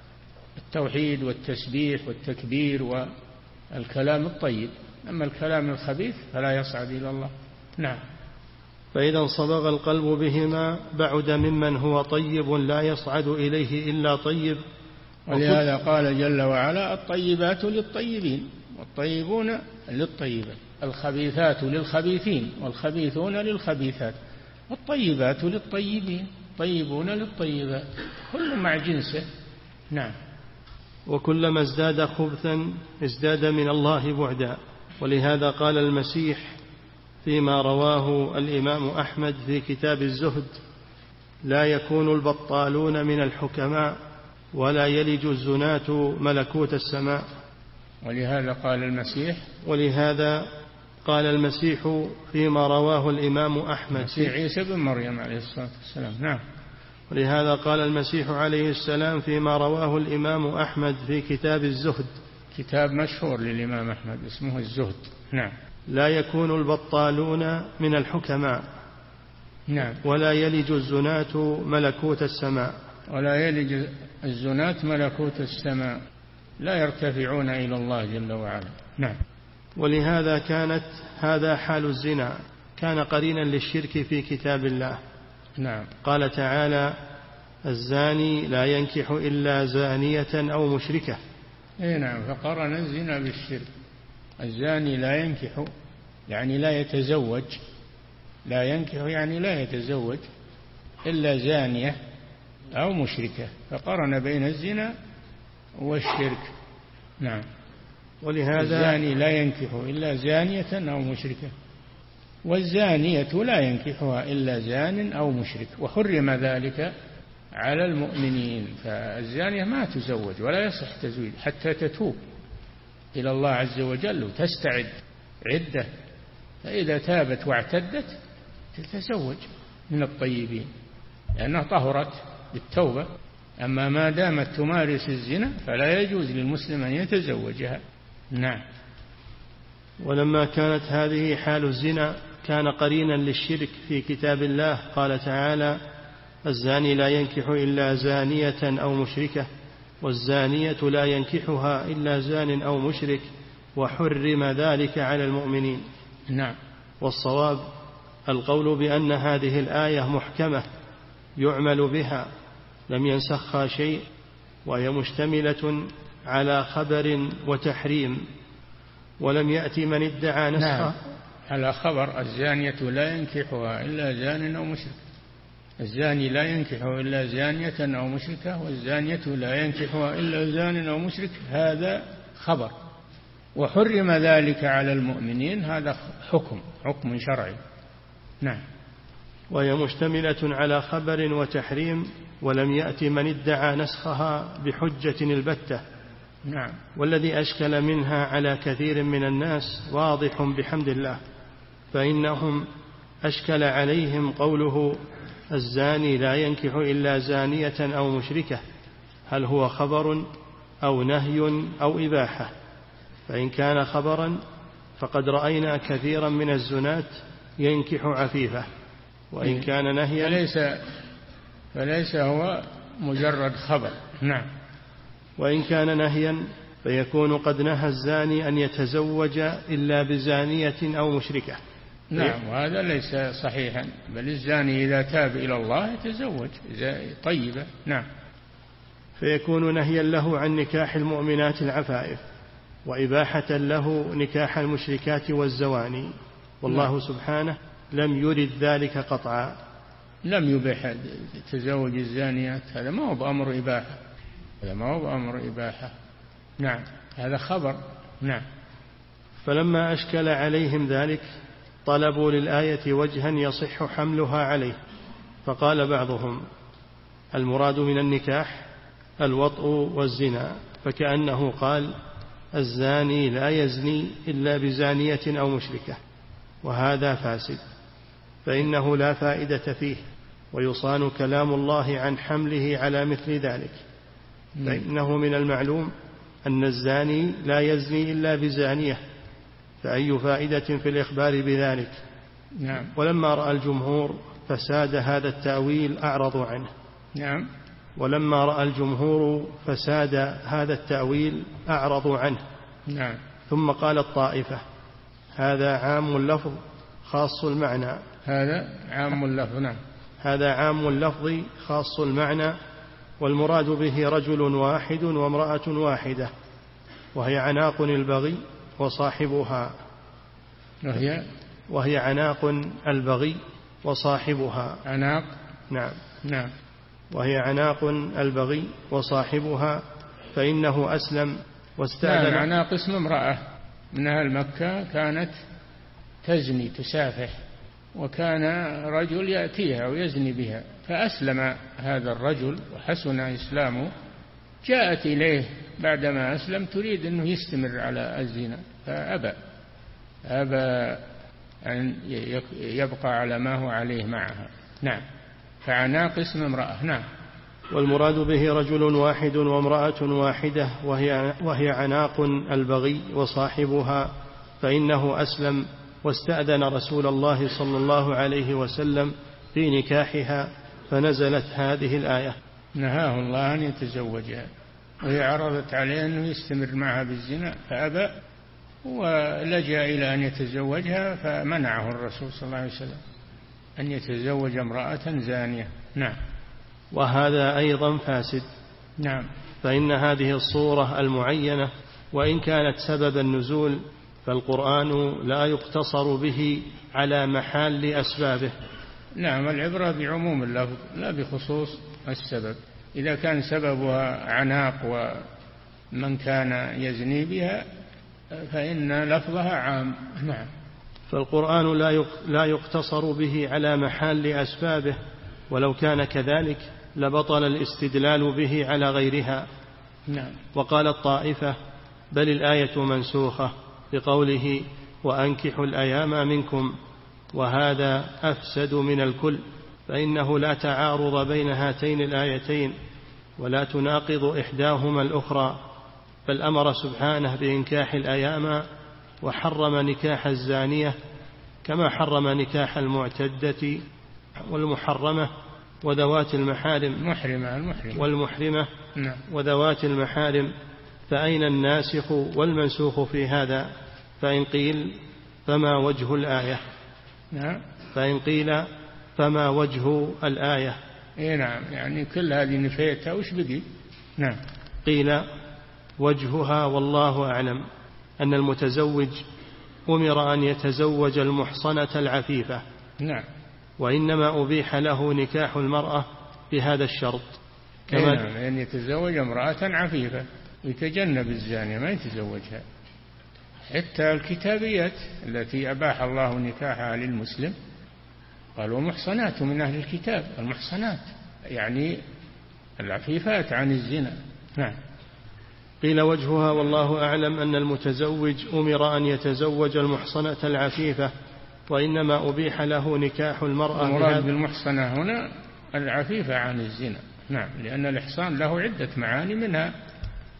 التوحيد والتسبيح والتكبير والكلام الطيب، أما الكلام الخبيث فلا يصعد إلى الله. نعم. فإذا انصبغ القلب بهما بعد ممن هو طيب لا يصعد إليه إلا طيب. ولهذا قال جل وعلا: الطيبات للطيبين والطيبون للطيبات، الخبيثات للخبيثين والخبيثون للخبيثات، والطيبات للطيبين طيبون للطيبات، كل مع جنسه. نعم. وكلما ازداد خبثا ازداد من الله بعدا. ولهذا قال المسيح فيما رواه الإمام أحمد في كتاب الزهد: لا يكون البطالون من الحكماء ولا يلج الزناة ملكوت السماء. ولهذا قال المسيح ولهذا قال المسيح فيما رواه الإمام أحمد في عيسى بن مريم عليه الصلاة والسلام. نعم. ولهذا قال المسيح عليه السلام فيما رواه الإمام أحمد في كتاب الزهد، كتاب مشهور للإمام أحمد اسمه الزهد. نعم. لا يكون البطالون من الحكماء. نعم. ولا يلج الزناة ملكوت السماء. ولا يلج الزناة ملكوت السماء، لا يرتفعون إلى الله جل وعلا. نعم. ولهذا كانت هذا حال الزنا، كان قرينا للشرك في كتاب الله. نعم. قال تعالى: الزاني لا ينكح إلا زانية أو مشركة. إيه نعم. فقرن الزنا بالشرك. الزاني لا ينكح يعني لا يتزوج، لا ينكح يعني لا يتزوج إلا زانية أو مشركة، فقرن بين الزنا والشرك. نعم. ولهذا الزاني لا ينكح إلا زانية أو مشركة، والزانية لا ينكحها إلا زان أو مشرك، وحرم ذلك على المؤمنين. فالزانية ما تزوج ولا يصح تزويج حتى تتوب إلى الله عز وجل وتستعد عدة، فإذا تابت واعتدت تتزوج من الطيبين لأنها طهرت بالتوبة. أما ما دامت تمارس الزنا فلا يجوز للمسلم أن يتزوجها. نعم. ولما كانت هذه حال الزنا كان قرينا للشرك في كتاب الله. قال تعالى: الزاني لا ينكح إلا زانية أو مشركة، والزانية لا ينكحها إلا زان أو مشرك، وحرم ذلك على المؤمنين. نعم. والصواب القول بأن هذه الآية محكمة يعمل بها لم ينسخها شيء، وهي مشتملة على خبر وتحريم، ولم يأتي من ادعى نسخها. نعم. على خبر: الزانية لا ينكحها إلا زان أو مشرك، الزاني لا ينكحه إلا زانية أو مشركة، والزانية لا ينكحها إلا زان أو مشرك، هذا خبر. وحرم ذلك على المؤمنين، هذا حكم حكم شرعي. نعم. وهي مشتملة على خبر وتحريم، ولم يأتي من ادعى نسخها بحجة البتة. نعم. والذي أشكل منها على كثير من الناس واضح بحمد الله، فإنهم أشكل عليهم قوله: الزاني لا ينكح إلا زانية أو مشركة، هل هو خبر أو نهي أو إباحة. فإن كان خبرا فقد رأينا كثيرا من الزناة ينكح عفيفة. وإن كان نهيا فليس, فليس هو مجرد خبر. نعم. وإن كان نهيا فيكون قد نهى الزاني أن يتزوج إلا بزانية أو مشركة. نعم، وهذا ليس صحيحا، بل الزاني إذا تاب إلى الله يتزوج طيبة. نعم. فيكون نهيا له عن نكاح المؤمنات العفائف، وإباحة له نكاح المشركات والزواني، والله نعم. سبحانه لم يرد ذلك قطعا. لم يبيح تزوج الزانيات، هذا ما هو بأمر إباحة، هذا ما هو بأمر إباحة. نعم، هذا خبر. نعم. فلما أشكل عليهم ذلك طلبوا للآية وجها يصح حملها عليه، فقال بعضهم المراد من النكاح الوطء والزنا، فكأنه قال الزاني لا يزني إلا بزانية أو مشركة، وهذا فاسد، فإنه لا فائدة فيه، ويصان كلام الله عن حمله على مثل ذلك، فإنه من المعلوم أن الزاني لا يزني إلا بزانية، فأي فائدة في الإخبار بذلك؟ نعم. ولما رأى الجمهور فساد هذا التأويل أعرضوا عنه. نعم. ولما رأى الجمهور فساد هذا التأويل أعرضوا عنه. نعم. ثم قال الطائفة هذا عام اللفظ خاص المعنى. هذا عام اللفظ. نعم. هذا عام اللفظ خاص المعنى، والمراد به رجل واحد وامرأة واحدة، وهي عناق البغي وصاحبها. وهي وهي عناق البغي وصاحبها. عناق. نعم. نعم. وهي عناق البغي وصاحبها، فإنه أسلم واستأذن. نعم. عناق اسم امرأة من أهل مكة كانت تزني تسافح، وكان رجل يأتيها ويزني بها، فأسلم هذا الرجل وحسن إسلامه، جاءت إليه بعدما أسلم تريد أنه يستمر على الزنا، فأبى أبى أن يبقى على ما هو عليه معها. نعم. فعناق اسم امرأة. نعم. والمراد به رجل واحد وامرأة واحدة، وهي, وهي عناق البغي وصاحبها، فإنه أسلم واستأذن رسول الله صلى الله عليه وسلم في نكاحها، فنزلت هذه الآية. نهاه الله أن يتزوجها، وهي عرضت عليه أنه يستمر معها بالزنا فأبى، ولجأ إلى أن يتزوجها، فمنعه الرسول صلى الله عليه وسلم أن يتزوج امرأة زانية. نعم. وهذا أيضا فاسد. نعم. فإن هذه الصورة المعينة وإن كانت سبب النزول، فالقرآن لا يقتصر به على محل أسبابه. نعم. العبرة بعموم اللفظ لا بخصوص السبب. إذا كان سببها عناق ومن كان يزني بها فإن لفظها عام. نعم. فالقرآن لا يقتصر به على محل أسبابه، ولو كان كذلك لبطل الاستدلال به على غيرها. نعم. وقال الطائفة بل الآية منسوخة بقوله وأنكحوا الأيام منكم، وهذا أفسد من الكل، فإنه لا تعارض بين هاتين الآيتين ولا تناقض إحداهما الأخرى، بل أمر سبحانه بإنكاح الأيام وحرم نكاح الزانية، كما حرم نكاح المعتدة والمحرمة وذوات المحارم المحرمة المحرمة والمحرمة نعم. وذوات المحارم. فأين الناسخ والمنسوخ في هذا؟ فإن قيل فما وجه الآية؟ نعم. فإن قيل فما وجه الآية؟ إيه نعم، يعني كل هذه نفيتها وش بقي؟ نعم. قيل وجهها والله أعلم أن المتزوج أمر أن يتزوج المحصنة العفيفة. نعم. وإنما أبيح له نكاح المرأة بهذا الشرط، كما نعم، أن يتزوج امرأة عفيفة يتجنب الزانية ما يتزوجها. حتى الكتابيات التي أباح الله نكاحها للمسلم قالوا محصنات من أهل الكتاب، المحصنات يعني العفيفات عن الزنا. نعم. قيل وجهها والله أعلم أن المتزوج أمر أن يتزوج المحصنة العفيفة، وإنما أبيح له نكاح المرأة. المراد بالمحصنة هنا العفيفة عن الزنا. نعم. لأن الإحصان له عدة معاني، منها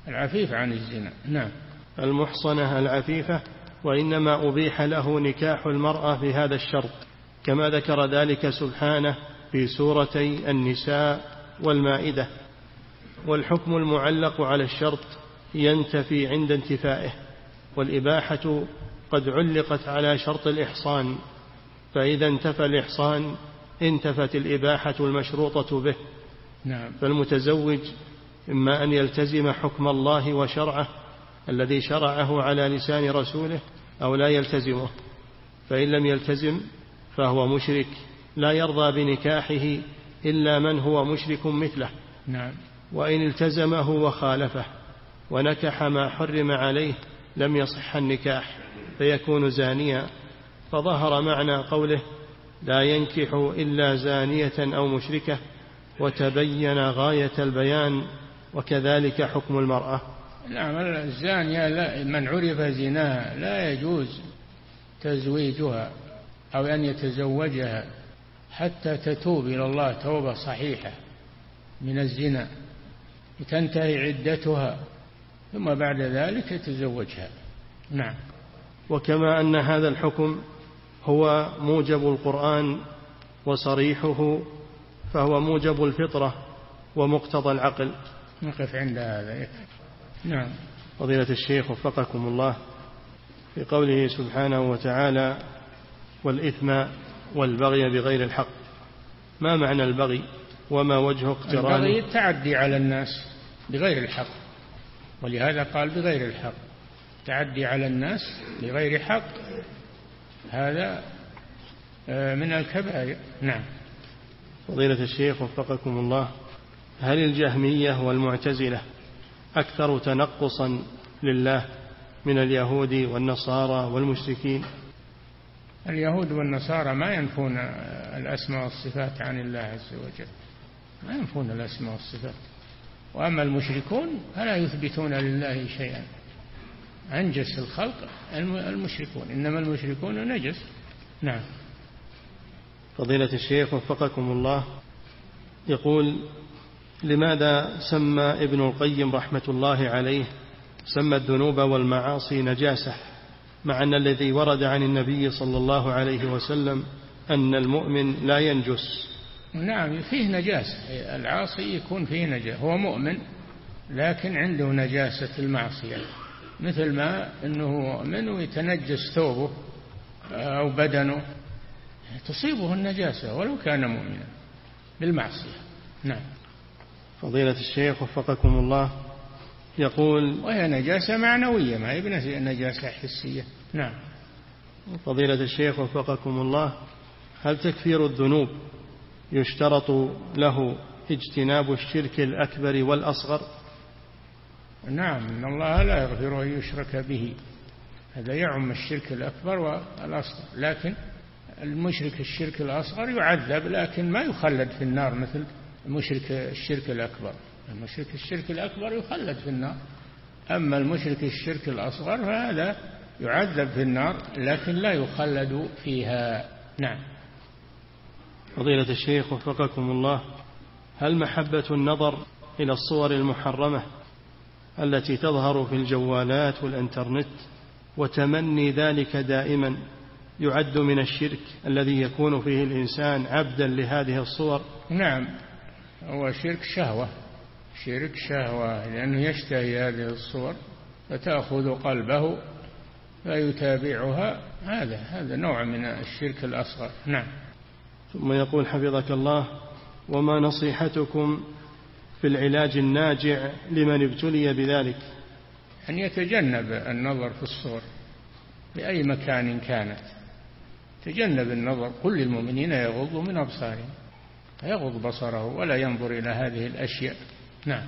العفيف عن الزنا. نعم. المحصنة العفيفة، وإنما أبيح له نكاح المرأة بهذا الشرط، كما ذكر ذلك سبحانه في سورتي النساء والمائدة. والحكم المعلق على الشرط ينتفي عند انتفائه، والإباحة قد علقت على شرط الإحصان، فإذا انتفى الإحصان انتفت الإباحة المشروطة به. نعم. فالمتزوج إما أن يلتزم حكم الله وشرعه الذي شرعه على لسان رسوله أو لا يلتزمه، فإن لم يلتزم فهو مشرك لا يرضى بنكاحه إلا من هو مشرك مثله. نعم. وإن التزمه وخالفه ونكح ما حرم عليه لم يصح النكاح فيكون زانيا. فظهر معنى قوله لا ينكح إلا زانية أو مشركة، وتبين غاية البيان، وكذلك حكم المرأة. نعم. الزانية لا، من عرف زناها لا يجوز تزويجها أو أن يتزوجها حتى تتوب إلى الله توبة صحيحة من الزنا، تنتهي عدتها، ثم بعد ذلك يتزوجها. نعم. وكما أن هذا الحكم هو موجب القرآن وصريحه، فهو موجب الفطرة ومقتضى العقل. نقف عند هذا. نعم. فضيلة الشيخ وفقكم الله، في قوله سبحانه وتعالى والإثم والبغي بغير الحق، ما معنى البغي وما وجه اقترانه؟ البغي التعدي على الناس بغير الحق، ولهذا قال بغير الحق. تعدي على الناس بغير حق هذا من الكبائر. نعم. فضيلة الشيخ وفقكم الله، هل الجهمية والمعتزلة أكثر تنقصا لله من اليهود والنصارى والمشركين؟ اليهود والنصارى ما ينفون الأسماء والصفات عن الله عز وجل، ما ينفون الأسماء والصفات. وأما المشركون فلا يثبتون لله شيئا. أنجس الخلق المشركون، إنما المشركون نجس. نعم. فضيلة الشيخ وفقكم الله، يقول لماذا سمى ابن القيم رحمة الله عليه سمى الذنوب والمعاصي نجاسة، مع أن الذي ورد عن النبي صلى الله عليه وسلم أن المؤمن لا ينجس؟ نعم، فيه نجاسة. العاصي يكون فيه نجاسة، هو مؤمن لكن عنده نجاسة المعصية، مثل ما أنه مؤمن ويتنجس ثوبه أو بدنه تصيبه النجاسة ولو كان مؤمنا بالمعصية. نعم. فضيلة الشيخ وفقكم الله، يقول وهي نجاسة معنوية ما هي نجاسة حسية. نعم. فضيلة الشيخ وفقكم الله، هل تكفير الذنوب يشترط له اجتناب الشرك الأكبر والأصغر؟ نعم، إن الله لا يغفر أن يشرك به، هذا يعم الشرك الأكبر والأصغر، لكن المشرك الشرك الأصغر يعذب لكن ما يخلد في النار مثل المشرك الشرك الأكبر. المشرك الشرك الأكبر يخلد في النار، أما المشرك الشرك الأصغر فهذا يعذب في النار لكن لا يخلد فيها. نعم. فضيلة الشيخ وفقكم الله، هل محبة النظر إلى الصور المحرمة التي تظهر في الجوالات والإنترنت وتمني ذلك دائما يعد من الشرك الذي يكون فيه الإنسان عبدا لهذه الصور؟ نعم، هو شرك شهوة، شرك شهوة، لأنه يشتهي هذه الصور فتأخذ قلبه فيتابعها، هذا هذا نوع من الشرك الأصغر. نعم. ثم يقول حفظك الله، وما نصيحتكم في العلاج الناجع لمن ابتلي بذلك؟ أن يتجنب النظر في الصور بأي مكان كانت، تجنب النظر. كل المؤمنين يغضوا من أبصارهم، يغض بصره ولا ينظر إلى هذه الأشياء. نعم.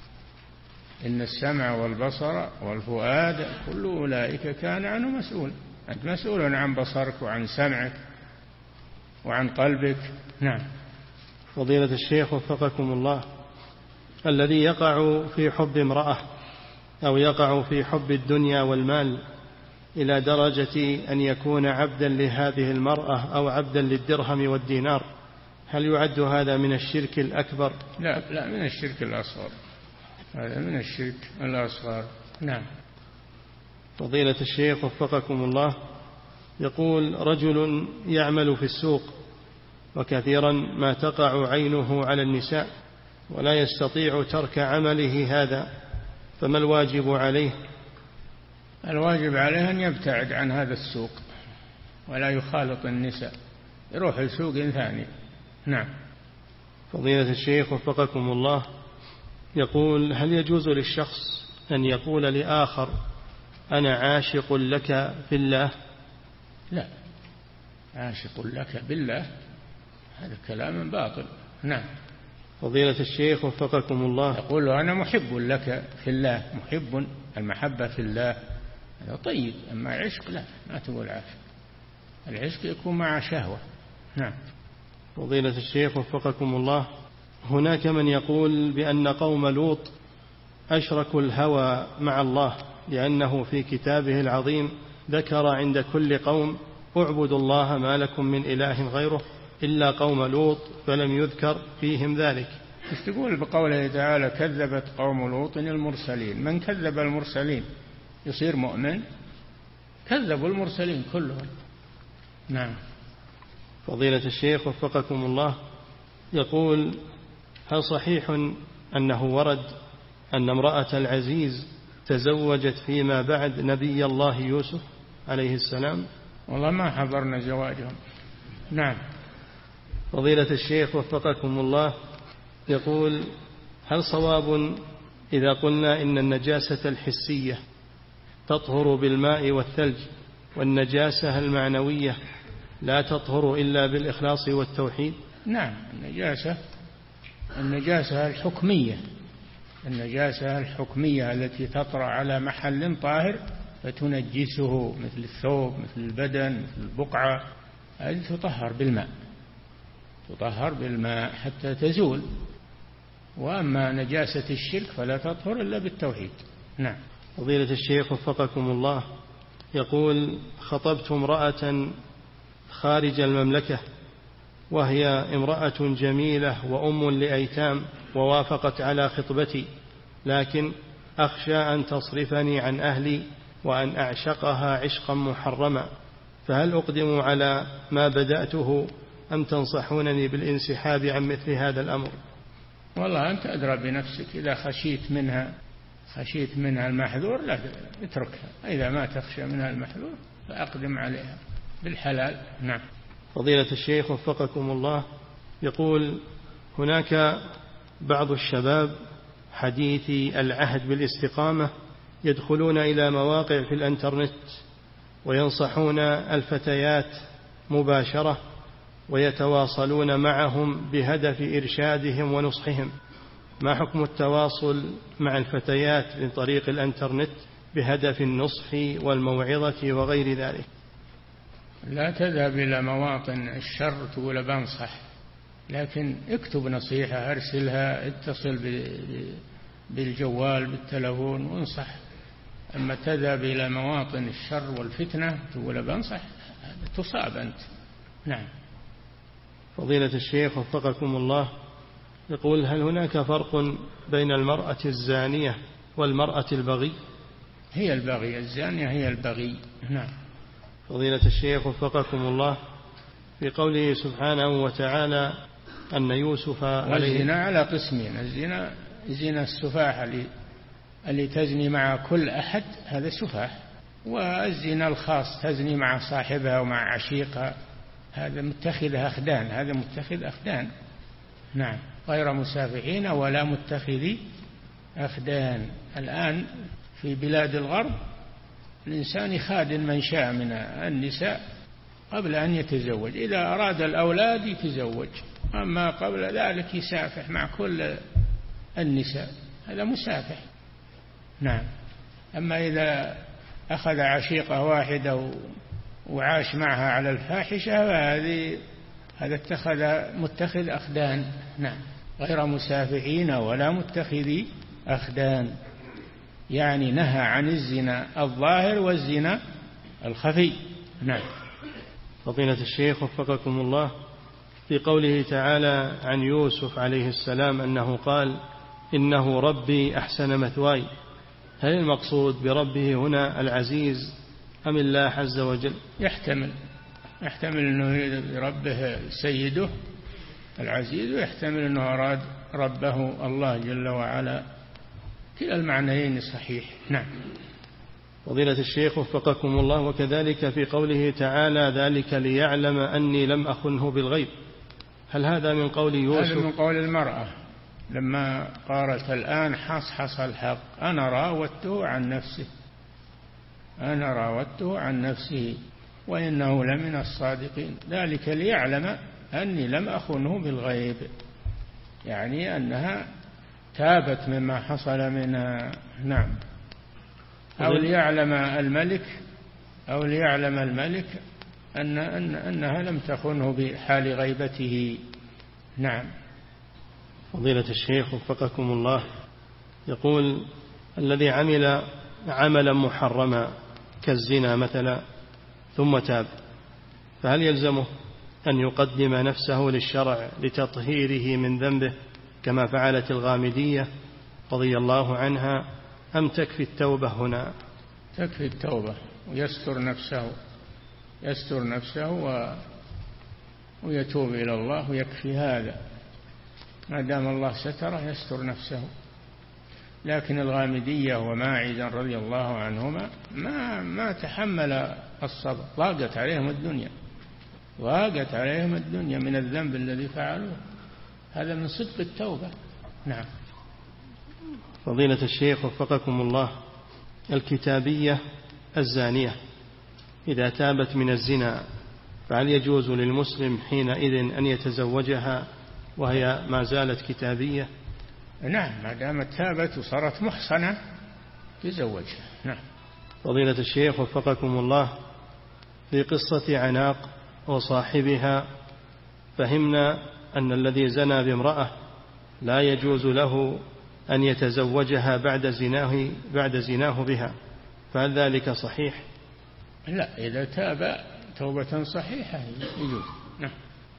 إن السمع والبصر والفؤاد كل أولئك كان عنه مسؤول. أنت مسؤول عن بصرك وعن سمعك وعن قلبك. نعم. فضيلة الشيخ وفقكم الله، الذي يقع في حب امرأة أو يقع في حب الدنيا والمال إلى درجة أن يكون عبدا لهذه المرأة أو عبدا للدرهم والدينار، هل يعد هذا من الشرك الأكبر؟ لا لا، من الشرك الأصغر. هذا من الشرك الأصغر. نعم. فضيلة الشيخ وفقكم الله، يقول رجل يعمل في السوق وكثيرا ما تقع عينه على النساء ولا يستطيع ترك عمله هذا، فما الواجب عليه؟ الواجب عليه أن يبتعد عن هذا السوق ولا يخالط النساء، يروح لسوق ثاني. نعم. فضيلة الشيخ وفقكم الله، يقول هل يجوز للشخص أن يقول لآخر أنا عاشق لك في الله؟ لا، عاشق لك بالله هذا كلام باطل. نعم. فضيلة الشيخ وفقكم الله، يقول أنا محب لك في الله، محب، المحبة في الله هذا طيب، أما عشق لا، ما تقول عاشق، العشق يكون مع شهوة. نعم. فضيلة الشيخ وفقكم الله، هناك من يقول بأن قوم لوط أشركوا الهوى مع الله، لأنه في كتابه العظيم ذكر عند كل قوم اعبدوا الله ما لكم من إله غيره إلا قوم لوط فلم يذكر فيهم ذلك. ايش تقول بقوله تعالى كذبت قوم لوط المرسلين؟ من كذب المرسلين يصير مؤمن؟ كذبوا المرسلين كلهم. نعم. فضيلة الشيخ وفقكم الله، يقول هل صحيح أنه ورد أن امرأة العزيز تزوجت فيما بعد نبي الله يوسف عليه السلام؟ والله ما حضرنا زواجهم. نعم. فضيلة الشيخ وفقكم الله، يقول هل صواب إذا قلنا إن النجاسة الحسية تطهر بالماء والثلج والنجاسة المعنوية لا تطهر إلا بالإخلاص والتوحيد؟ نعم. النجاسة النجاسة الحكمية، النجاسة الحكمية التي تطرأ على محل طاهر فتنجسه، مثل الثوب، مثل البدن، مثل البقعة، هذه تطهر بالماء، تطهر بالماء حتى تزول. وأما نجاسة الشرك فلا تطهر إلا بالتوحيد. نعم. فضيلة الشيخ وفقكم الله، يقول خطبت امرأة خارج المملكة وهي امرأة جميلة وأم لأيتام ووافقت على خطبتي، لكن أخشى أن تصرفني عن أهلي وأن أعشقها عشقا محرما، فهل أقدم على ما بدأته أم تنصحونني بالانسحاب عن مثل هذا الأمر؟ والله أنت أدرى بنفسك، إذا خشيت منها خشيت منها المحذور لا اتركها، إذا ما تخشى منها المحذور فأقدم عليها بالحلال. نعم. فضيلة الشيخ وفقكم الله، يقول هناك بعض الشباب حديثي العهد بالاستقامة يدخلون إلى مواقع في الانترنت وينصحون الفتيات مباشرة ويتواصلون معهم بهدف إرشادهم ونصحهم، ما حكم التواصل مع الفتيات من طريق الانترنت بهدف النصح والموعظة وغير ذلك؟ لا تذهب إلى مواطن الشر تقول بنصح، لكن اكتب نصيحة، أرسلها، اتصل بالجوال بالتلفون وانصح. أما تذهب إلى مواطن الشر والفتنة تقول بنصح، تصاب أنت. نعم. فضيلة الشيخ وفقكم الله، يقول هل هناك فرق بين المرأة الزانية والمرأة البغي؟ هي البغي، الزانية هي البغي. نعم. فضيلة الشيخ وفقكم الله، في قوله سبحانه وتعالى أن يوسف عليه والزنا على قسمين، الزنا زنا السفاح اللي, اللي تزني مع كل أحد هذا سفاح، والزنا الخاص تزني مع صاحبها ومع عشيقها، هذا متخذ أخدان، هذا متخذ أخدان. نعم. غير مسافحين ولا متخذي أخدان. الآن في بلاد الغرب الإنسان يخادن من شاء من النساء قبل أن يتزوج، إذا أراد الأولاد يتزوج، أما قبل ذلك يسافح مع كل النساء، هذا مسافح. نعم. أما إذا أخذ عشيقة واحدة وعاش معها على الفاحشة فهذه هذا اتخذ متخذ أخدان. نعم. غير مسافحين ولا متخذي أخدان، يعني نهى عن الزنا الظاهر والزنا الخفي. نعم. فضيلة الشيخ وفقكم الله، في قوله تعالى عن يوسف عليه السلام أنه قال إنه ربي أحسن مثواي، هل المقصود بربه هنا العزيز أم الله عز وجل؟ يحتمل يحتمل أنه ربه سيده العزيز، ويحتمل أنه أراد ربه الله جل وعلا، كلا المعنيين صحيح. نعم. فضيلة الشيخ وفقكم الله، وكذلك في قوله تعالى ذلك ليعلم أني لم أخنه بالغيب، هل هذا من قول يوسف؟ هذا من قول المرأة لما قالت الآن حصحص الحق أنا راودته عن نفسه أنا راودته عن نفسه وإنه لمن الصادقين، ذلك ليعلم أني لم أخنه بالغيب، يعني أنها تابت مما حصل منها. نعم. أو ليعلم الملك أو ليعلم الملك أن أن أنها لم تخنه بحال غيبته. نعم. فضيلة الشيخ وفقكم الله، يقول الذي عمل عملا محرما كالزنا مثلا ثم تاب، فهل يلزمه أن يقدم نفسه للشرع لتطهيره من ذنبه كما فعلت الغامدية رضي الله عنها، أم تكفي التوبة هنا؟ تكفي التوبة ويستر نفسه يستر نفسه و... ويتوب إلى الله، ويكفي هذا ما دام الله ستره يستر نفسه. لكن الغامدية وماعز رضي الله عنهما ما ما تحمل الصبر، ضاقت عليهم الدنيا ضاقت عليهم الدنيا من الذنب الذي فعلوه، هذا من صدق التوبة. نعم. فضيلة الشيخ وفقكم الله، الكتابية الزانية إذا تابت من الزنا فهل يجوز للمسلم حينئذ أن يتزوجها وهي ما زالت كتابية؟ نعم، ما دامت تابت وصارت محصنة تزوجها. نعم. فضيلة الشيخ وفقكم الله، في قصة عناق وصاحبها فهمنا أن الذي زنى بامرأة لا يجوز له أن يتزوجها بعد زناه بعد زناه بها، فهل ذلك صحيح؟ لا، إذا تاب توبة صحيحة يجوز. نعم.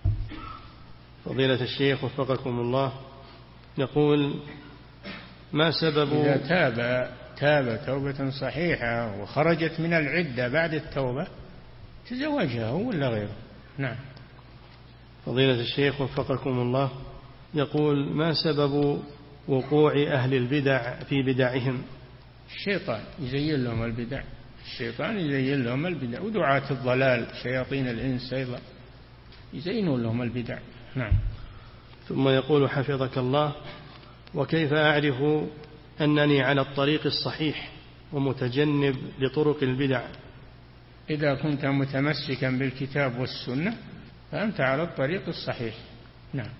فضيلة الشيخ وفقكم الله، يقول ما سبب إذا تاب تاب توبة صحيحة وخرجت من العدة بعد التوبة تزوجها هو ولا غيره. نعم. فضيلة الشيخ وفقكم الله، يقول ما سبب وقوع أهل البدع في بدعهم؟ الشيطان يزين لهم البدع الشيطان يزين لهم البدع ودعاة الضلال شياطين الإنس أيضا يزينون لهم البدع. نعم. ثم يقول حفظك الله، وكيف أعرف أنني على الطريق الصحيح ومتجنب لطرق البدع؟ إذا كنت متمسكا بالكتاب والسنة فأنت على الطريق الصحيح. نعم.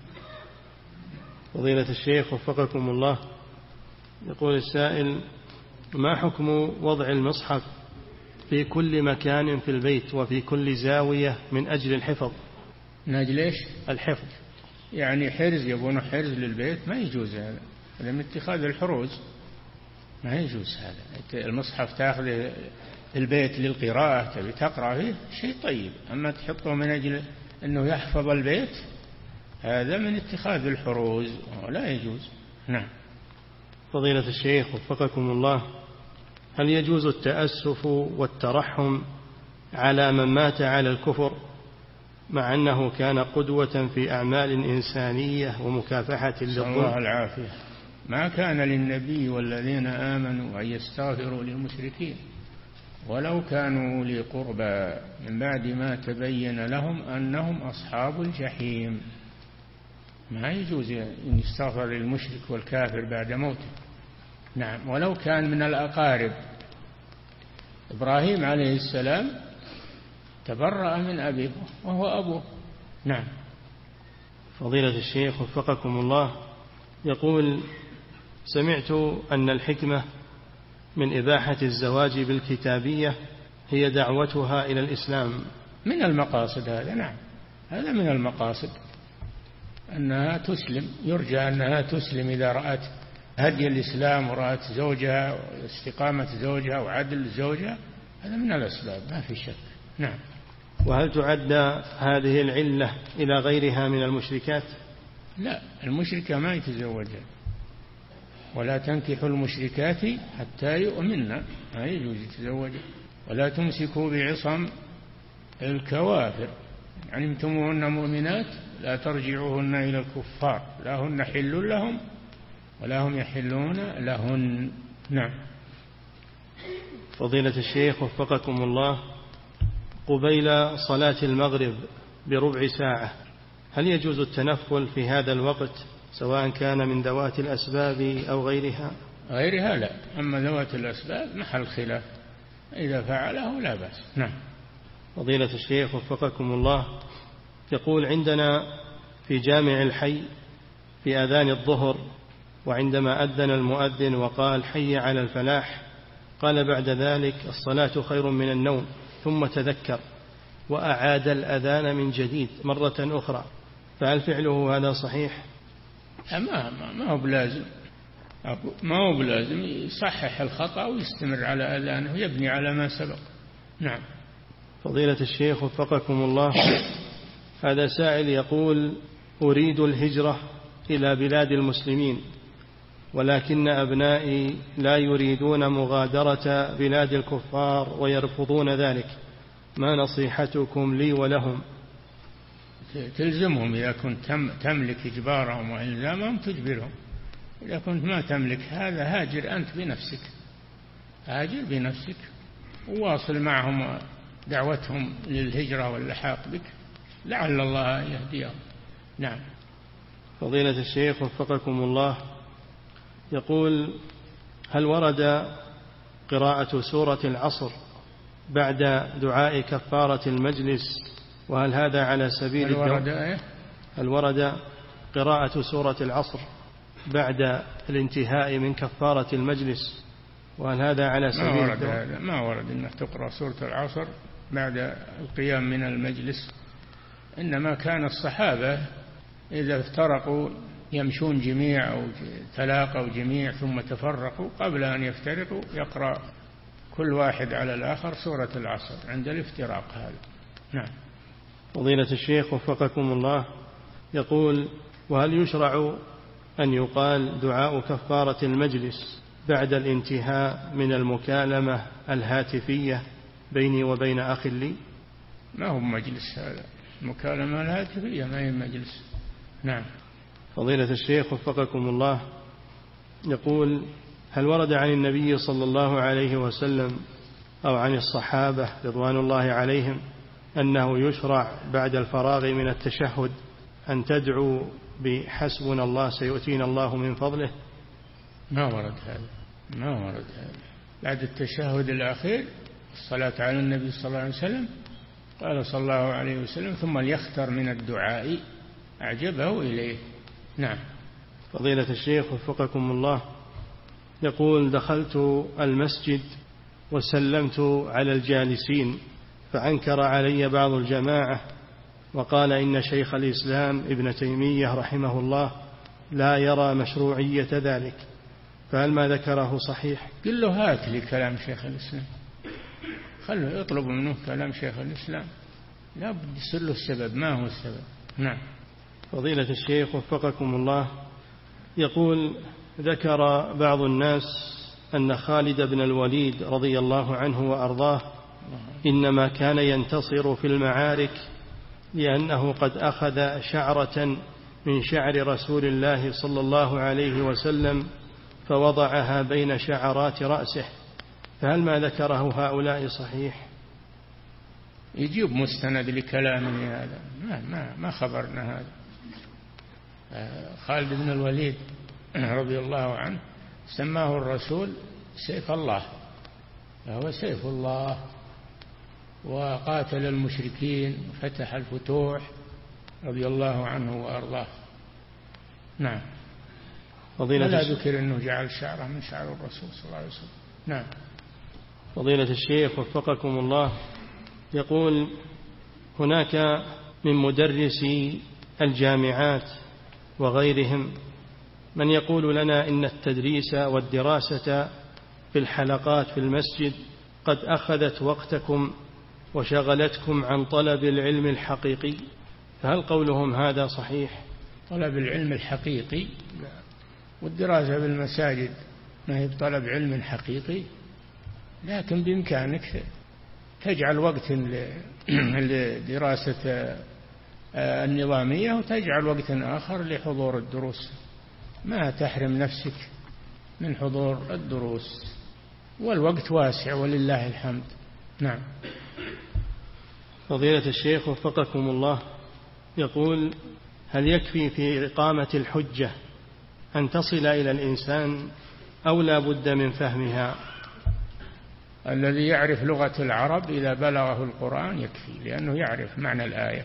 فضيلة الشيخ وفقكم الله، يقول السائل ما حكم وضع المصحف في كل مكان في البيت وفي كل زاوية من أجل الحفظ؟ من أجل إيش؟ الحفظ، يعني حرز، يبون حرز للبيت، ما يجوز هذا، هذا من اتخاذ الحروز، ما يجوز هذا. المصحف تأخذ البيت للقراءة، تبي تقرأ فيه شيء طيب، أما تحطه من أجل أنه يحفظ البيت هذا من اتخاذ الحروز ولا يجوز. نعم. فضيلة الشيخ وفقكم الله، هل يجوز التأسف والترحم على من مات على الكفر مع أنه كان قدوة في أعمال إنسانية ومكافحة للظلم؟ الله العافية. ما كان للنبي والذين آمنوا أن يستغفروا للمشركين ولو كانوا أولي قربى من بعد ما تبين لهم أنهم أصحاب الجحيم. ما يجوز أن يستغفر للمشرك والكافر بعد موته. نعم. ولو كان من الأقارب. إبراهيم عليه السلام تبرأ من أبيه وهو أبوه. نعم. فضيلة الشيخ وفقكم الله، يقول سمعت أن الحكمة من إباحة الزواج بالكتابية هي دعوتها إلى الإسلام. من المقاصد هذا. نعم، هذا من المقاصد أنها تسلم، يرجى أنها تسلم إذا رأت هدي الإسلام ورأت زوجها واستقامة زوجها وعدل زوجها، هذا من الأسباب ما في شك. نعم. وهل تعد هذه العلة إلى غيرها من المشركات؟ لا، المشركة ما يتزوجها، ولا تنكحوا المشركات حتى يؤمنن، ما يجوز يتزوج. ولا تمسكوا بعصم الكوافر، علمتموهن مؤمنات لا ترجعوهن إلى الكفار، لا هن حل لهم ولا هم يحلون لهن. نعم. فضيلة الشيخ وفقكم الله، قبيل صلاة المغرب بربع ساعة هل يجوز التنفل في هذا الوقت سواء كان من ذوات الأسباب أو غيرها؟ غيرها لا، أما ذوات الأسباب محل خلاف، إذا فعله لا بأس. نعم. فضيلة الشيخ وفقكم الله، يقول عندنا في جامع الحي في أذان الظهر، وعندما أذن المؤذن وقال حي على الفلاح قال بعد ذلك الصلاة خير من النوم، ثم تذكر وأعاد الأذان من جديد مرة أخرى، فهل فعله هذا صحيح؟ ما ما هو بلازم، ما هو بلازم، يصحح الخطأ ويستمر على أذانه ويبني على ما سبق. نعم. فضيلة الشيخ وفقكم الله، هذا سائل يقول أريد الهجرة إلى بلاد المسلمين، ولكن أبنائي لا يريدون مغادرة بلاد الكفار ويرفضون ذلك، ما نصيحتكم لي ولهم؟ تلزمهم إذا كنت تملك إجبارهم وإلزامهم تجبرهم، إذا كنت ما تملك هذا هاجر أنت بنفسك، هاجر بنفسك وواصل معهم دعوتهم للهجرة واللحاق بك، لعل الله يهديهم. نعم. فضيلة الشيخ وفقكم الله، يقول هل ورد قراءة سورة العصر بعد دعاء كفارة المجلس، وهل هذا على سبيل هل ورد, إيه؟ هل ورد قراءة سورة العصر بعد الانتهاء من كفارة المجلس، وهل هذا على سبيل ما ورد هذا، ما ورد أنه تقرأ سورة العصر بعد القيام من المجلس، إنما كان الصحابة إذا افترقوا يمشون جميع أو تلاقوا جميع ثم تفرقوا قبل أن يفترقوا يقرأ كل واحد على الآخر سورة العصر عند الافتراق هذا. نعم. فضيلة الشيخ وفقكم الله، يقول وهل يشرع أن يقال دعاء كفارة المجلس بعد الانتهاء من المكالمة الهاتفية بيني وبين أخ لي؟ ما هو مجلس هذا، المكالمة الهاتفية ما هي مجلس. نعم. فضيلة الشيخ وفقكم الله، يقول هل ورد عن النبي صلى الله عليه وسلم أو عن الصحابة رضوان الله عليهم أنه يشرع بعد الفراغ من التشهد أن تدعو بحسبنا الله سيؤتينا الله من فضله؟ ما ورد هذا، ما ورد هذا. بعد التشهد الأخير الصلاة على النبي صلى الله عليه وسلم، قال صلى الله عليه وسلم ثم ليختر من الدعاء أعجبه إليه. نعم. فضيلة الشيخ وفقكم الله، يقول دخلت المسجد وسلمت على الجالسين فأنكر علي بعض الجماعة وقال إن شيخ الإسلام ابن تيمية رحمه الله لا يرى مشروعية ذلك، فهل ما ذكره صحيح؟ قل له هات لي كلام شيخ الإسلام، خلوا يطلب منه كلام شيخ الإسلام، لا بد يصير له السبب، ما هو السبب. نعم. فضيلة الشيخ وفقكم الله، يقول ذكر بعض الناس أن خالد بن الوليد رضي الله عنه وأرضاه إنما كان ينتصر في المعارك لأنه قد أخذ شعرة من شعر رسول الله صلى الله عليه وسلم فوضعها بين شعرات رأسه، فهل ما ذكره هؤلاء صحيح؟ يجيب مستند لكلامه هذا، ما, ما, ما خبرنا هذا. خالد بن الوليد رضي الله عنه سماه الرسول سيف الله، فهو سيف الله، وقاتل المشركين وفتح الفتوح رضي الله عنه وأرضاه. نعم. ولا ذكر أنه جعل شعره من شعر الرسول صلى الله عليه وسلم. نعم. فضيلة الشيخ وفقكم الله، يقول هناك من مدرسي الجامعات وغيرهم من يقول لنا إن التدريس والدراسة في الحلقات في المسجد قد أخذت وقتكم وشغلتكم عن طلب العلم الحقيقي، فهل قولهم هذا صحيح؟ طلب العلم الحقيقي والدراسة بالمساجد ما هي بطلب علم حقيقي، لكن بإمكانك تجعل وقت لدراسة النظامية وتجعل وقت آخر لحضور الدروس، ما تحرم نفسك من حضور الدروس، والوقت واسع ولله الحمد. نعم. فضيلة الشيخ وفقكم الله، يقول: هل يكفي في إقامة الحجة أن تصل إلى الإنسان أو لا بد من فهمها؟ الذي يعرف لغة العرب إذا بلغه القرآن يكفي، لأنه يعرف معنى الآية: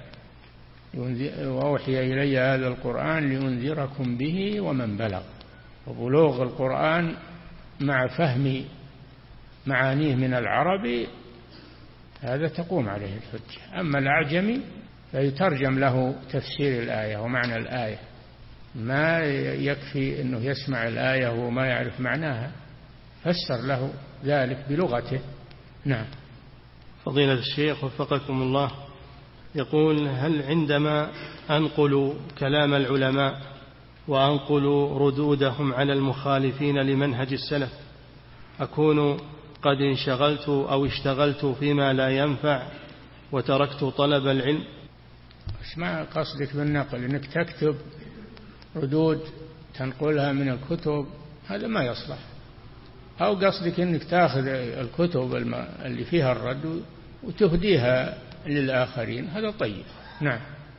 وأوحي إلي هذا القرآن لأنذركم به ومن بلغ. وبلوغ القرآن مع فهم معانيه من العربي هذا تقوم عليه الحجة. أما الأعجمي فيترجم له تفسير الآية ومعنى الآية، ما يكفي أنه يسمع الآية وما يعرف معناها، فسر له ذلك بلغته. نعم. فضيلة الشيخ وفقكم الله، يقول: هل عندما أنقل كلام العلماء وأنقل ردودهم على المخالفين لمنهج السلف أكون قد انشغلت أو اشتغلت فيما لا ينفع وتركت طلب العلم؟ إيش ما قصدك بالنقل؟ إنك تكتب ردود تنقلها من الكتب، هذا ما يصلح. أو قصدك إنك تأخذ الكتب اللي فيها الرد وتهديها للآخرين، هذا طيب. نعم.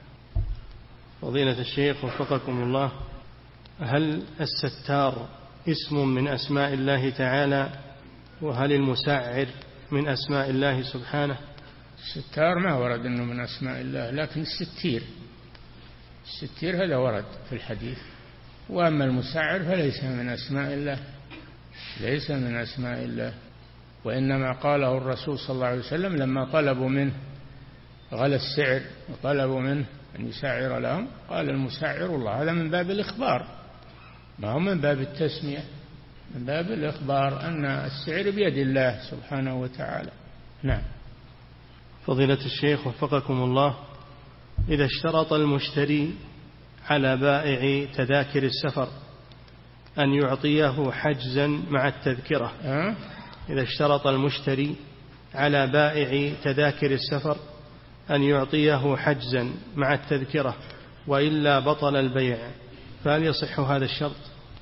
فضيلة الشيخ وفقكم الله، هل الستار اسم من أسماء الله تعالى؟ وهل المسعر من أسماء الله سبحانه؟ الستار ما ورد أنه من أسماء الله، لكن الستير الستير هذا ورد في الحديث. وأما المسعر فليس من أسماء الله، ليس من أسماء الله، وإنما قاله الرسول صلى الله عليه وسلم لما طلبوا منه غلى السعر وطلبوا منه أن يسعر لهم، قال: المسعر الله. هذا من باب الإخبار، ما هو من باب التسمية، من باب الإخبار أن السعر بيد الله سبحانه وتعالى. نعم. فضيلة الشيخ وفقكم الله، إذا اشترط المشتري على بائع تذاكر السفر أن يعطيه حجزا مع التذكرة، أه؟ إذا اشترط المشتري على بائع تذاكر السفر أن يعطيه حجزا مع التذكرة وإلا بطل البيع، فهل يصح هذا الشرط؟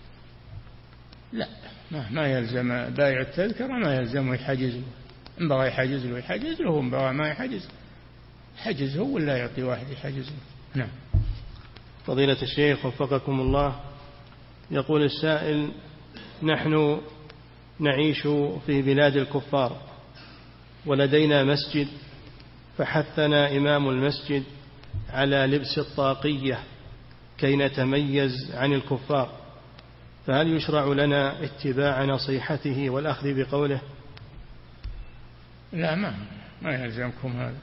لا، ما يلزم بائع التذكرة، ما يلزم يحجز له. إن بغى يحجز له يحجز له، إن بغى ما يحجز حجز هو ولا يعطي واحد يحجز له. نعم. فضيلة الشيخ وفقكم الله، يقول السائل: نحن نعيش في بلاد الكفار ولدينا مسجد، فحثنا إمام المسجد على لبس الطاقية كي نتميز عن الكفار، فهل يشرع لنا اتباع نصيحته والأخذ بقوله؟ لا، ما ما يلزمكم هذا،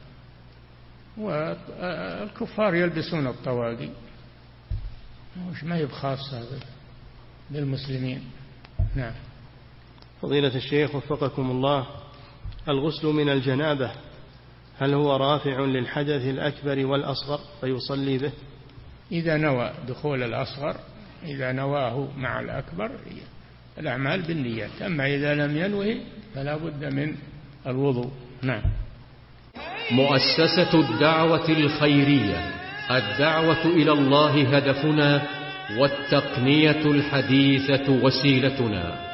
والكفار يلبسون الطواقي، مش ما يبخاص هذا للمسلمين. نعم. فضيلة الشيخ وفقكم الله، الغسل من الجنابة هل هو رافع للحدث الأكبر والأصغر فيصلي به؟ إذا نوى دخول الأصغر، إذا نواه مع الأكبر، الأعمال بالنيات. أما إذا لم ينوه فلا بد من الوضوء. نعم. مؤسسة الدعوة الخيرية، الدعوة إلى الله هدفنا، والتقنية الحديثة وسيلتنا.